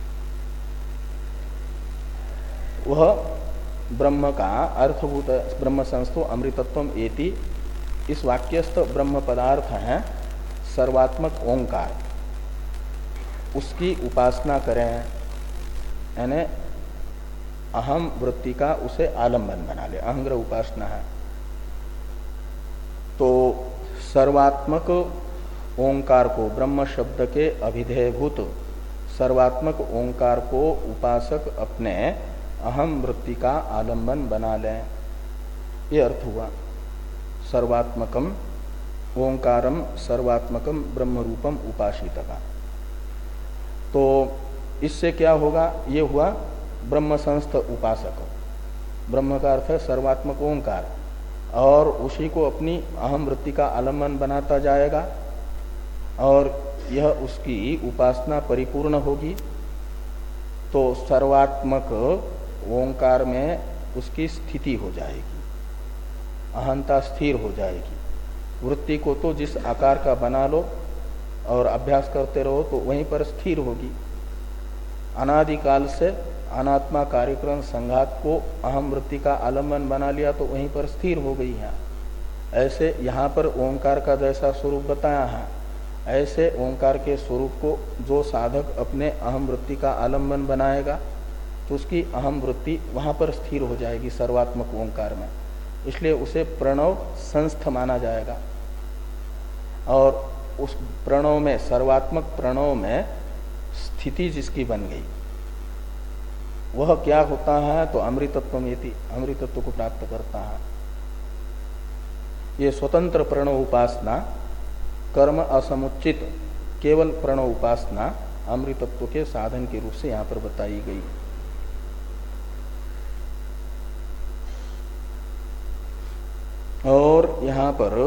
वह ब्रह्म का अर्थभूत, ब्रह्म संस्थो अमृतत्वम एति, इस वाक्यस्थ ब्रह्म पदार्थ है सर्वात्मक ओंकार। उसकी उपासना करें, यानी अहम वृत्ति का उसे आलम्बन बना ले, अहंग्रह उपासना है। तो सर्वात्मक ओंकार को, ब्रह्म शब्द के अभिधेयभूत सर्वात्मक ओंकार को उपासक अपने अहम वृत्ति का आलंबन बना लें, ये अर्थ हुआ। सर्वात्मकम ओंकारम सर्वात्मकम ब्रह्म रूपम उपासित का। तो इससे क्या होगा? ये हुआ ब्रह्म संस्थ उपासक। ब्रह्म का अर्थ है सर्वात्मक ओंकार, और उसी को अपनी अहम वृत्ति का आलंबन बनाता जाएगा और यह उसकी उपासना परिपूर्ण होगी। तो सर्वात्मक ओंकार में उसकी स्थिति हो जाएगी, अहंता स्थिर हो जाएगी। वृत्ति को तो जिस आकार का बना लो और अभ्यास करते रहो तो वहीं पर स्थिर होगी। अनादिकाल से अनात्मा कार्यक्रम संघात को अहम वृत्ति का आलंबन बना लिया तो वहीं पर स्थिर हो गई है। ऐसे यहाँ पर ओंकार का जैसा स्वरूप बताया है, ऐसे ओंकार के स्वरूप को जो साधक अपने अहम वृत्ति का आलंबन बनाएगा तो उसकी अहम वृत्ति वहाँ पर स्थिर हो जाएगी सर्वात्मक ओंकार में। इसलिए उसे प्रणव संस्थ माना जाएगा। और उस प्रणव में, सर्वात्मक प्रणव में स्थिति जिसकी बन गई वह क्या होता है? तो अमृतत्वमेति, अमृतत्व को प्राप्त करता है। ये स्वतंत्र प्रणव उपासना, कर्म असमुचित केवल प्रणव उपासना अमृतत्व के साधन के रूप से यहां पर बताई गई। और यहां पर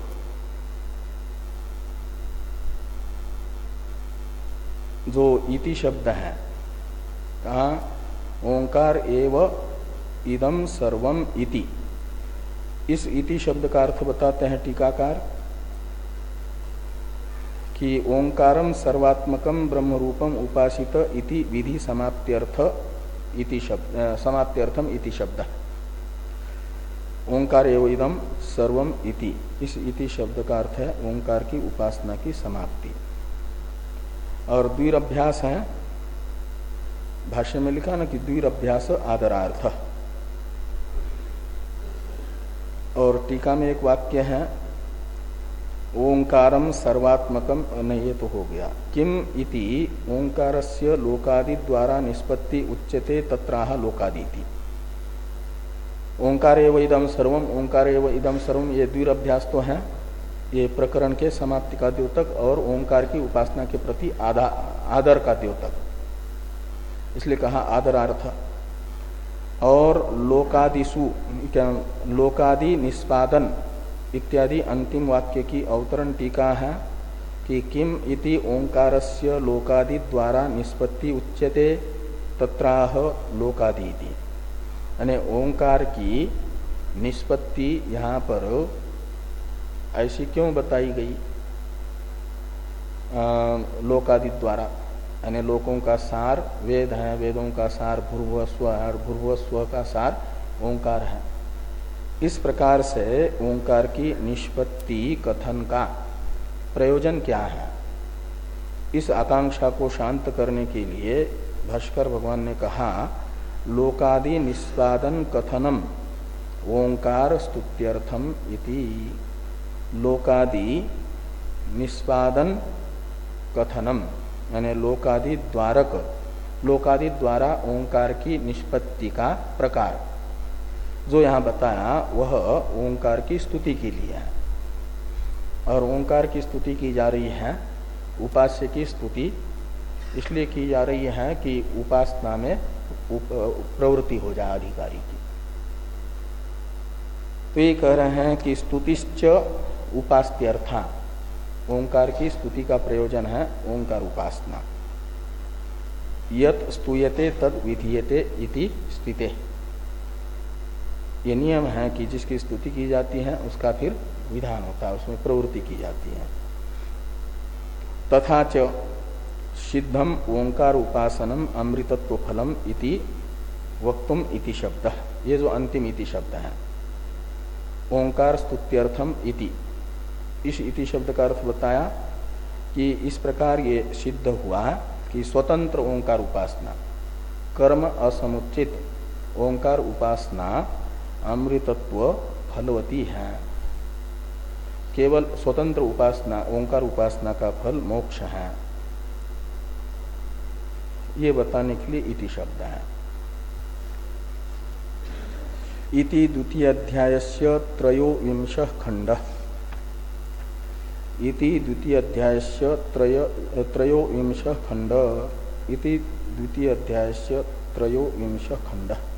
जो इति शब्द है, कहा ओंकार एव इदम सर्वम इति। इस इति शब्द का अर्थ बताते हैं टीकाकार कि ओंकारम सर्वात्मकम ब्रह्म रूपम उपासित इति विधि समाप्त्यर्थ इति शब्द, समाप्त्यर्थम इति शब्द। ओंकार एव इदम सर्वम इति, इस इति शब्द का अर्थ है ओंकार की उपासना की समाप्ति। और द्विरभ्यास है, भाष्य में लिखा ना कि द्विरभ्यास आदरार्थ। और टीका में एक वाक्य है ओंकारम सर्वात्मकम, नहीं ये तो हो गया, किम इति ओंकारस्य लोकादि द्वारा निष्पत्ति उच्यते तत्राह लोकादीति। ओंकार एव इदम सर्वम, ओंकार एव इदम सर्वम, ये द्विरभ्यास तो है, ये प्रकरण के समाप्ति का द्योतक और ओंकार की उपासना के प्रति आधा आदर का द्योतक, इसलिए कहा आदरार्थ। और लोकादिषु, क्या लोकादि निष्पादन इत्यादि अंतिम वाक्य की अवतरण टीका है कि किम इति ओंकारस्य लोकादि द्वारा निष्पत्ति उच्यते तत्राह लोकादि इति। यानी ओंकार की निष्पत्ति यहाँ पर ऐसी क्यों बताई गई? आ, लोकादि द्वारा, यानी लोकों का सार वेद है, वेदों का सार भूर्भुवस्व है और भूर्भुवस्व का सार ओंकार है। इस प्रकार से ओंकार की निष्पत्ति कथन का प्रयोजन क्या है? इस आकांक्षा को शांत करने के लिए भास्कर भगवान ने कहा लोकादि निष्पादन कथनम ओंकार स्तुत्यर्थम इति। लोकादि निष्पादन कथनम यानी लोकादि द्वारक, लोकादि द्वारा ओंकार की निष्पत्ति का प्रकार जो यहाँ बताया वह ओंकार की स्तुति के लिए है। और ओंकार की स्तुति की जा रही है, उपास्य की स्तुति इसलिए की जा रही है कि उपासना में प्रवृत्ति हो जाए अधिकारी की। तो ये कह रहे हैं कि स्तुतिश्च उपास्त्यर्था, ओंकार की स्तुति का प्रयोजन है ओंकार उपासना। यत स्तूयते तद विधीयते इति स्थिते, ये नियम है कि जिसकी स्तुति की जाती है उसका फिर विधान होता है, उसमें प्रवृत्ति की जाती है। तथा च सिद्धम ओंकार उपासनम अमृतत्व फलम इति वक्तुम इति शब्द, ये जो अंतिम इति शब्द है ओंकार स्तुत्यर्थम इति, इस इति शब्द का अर्थ बताया कि इस प्रकार ये सिद्ध हुआ कि स्वतंत्र ओंकार उपासना, कर्म असमुचित ओंकार उपासना अमृतत्व फलवती है। केवल स्वतंत्र उपासना, ओंकार उपासना का फल मोक्ष है, ये बताने के लिए इति शब्द है। इति द्वितीय अध्यायस्य त्रयोविंशः खंडः। इति द्वितीय अध्यायस्य त्रय त्रयोविंशः खंडः। इति द्वितीय अध्यायस्य त्रयोविंशः खंडः।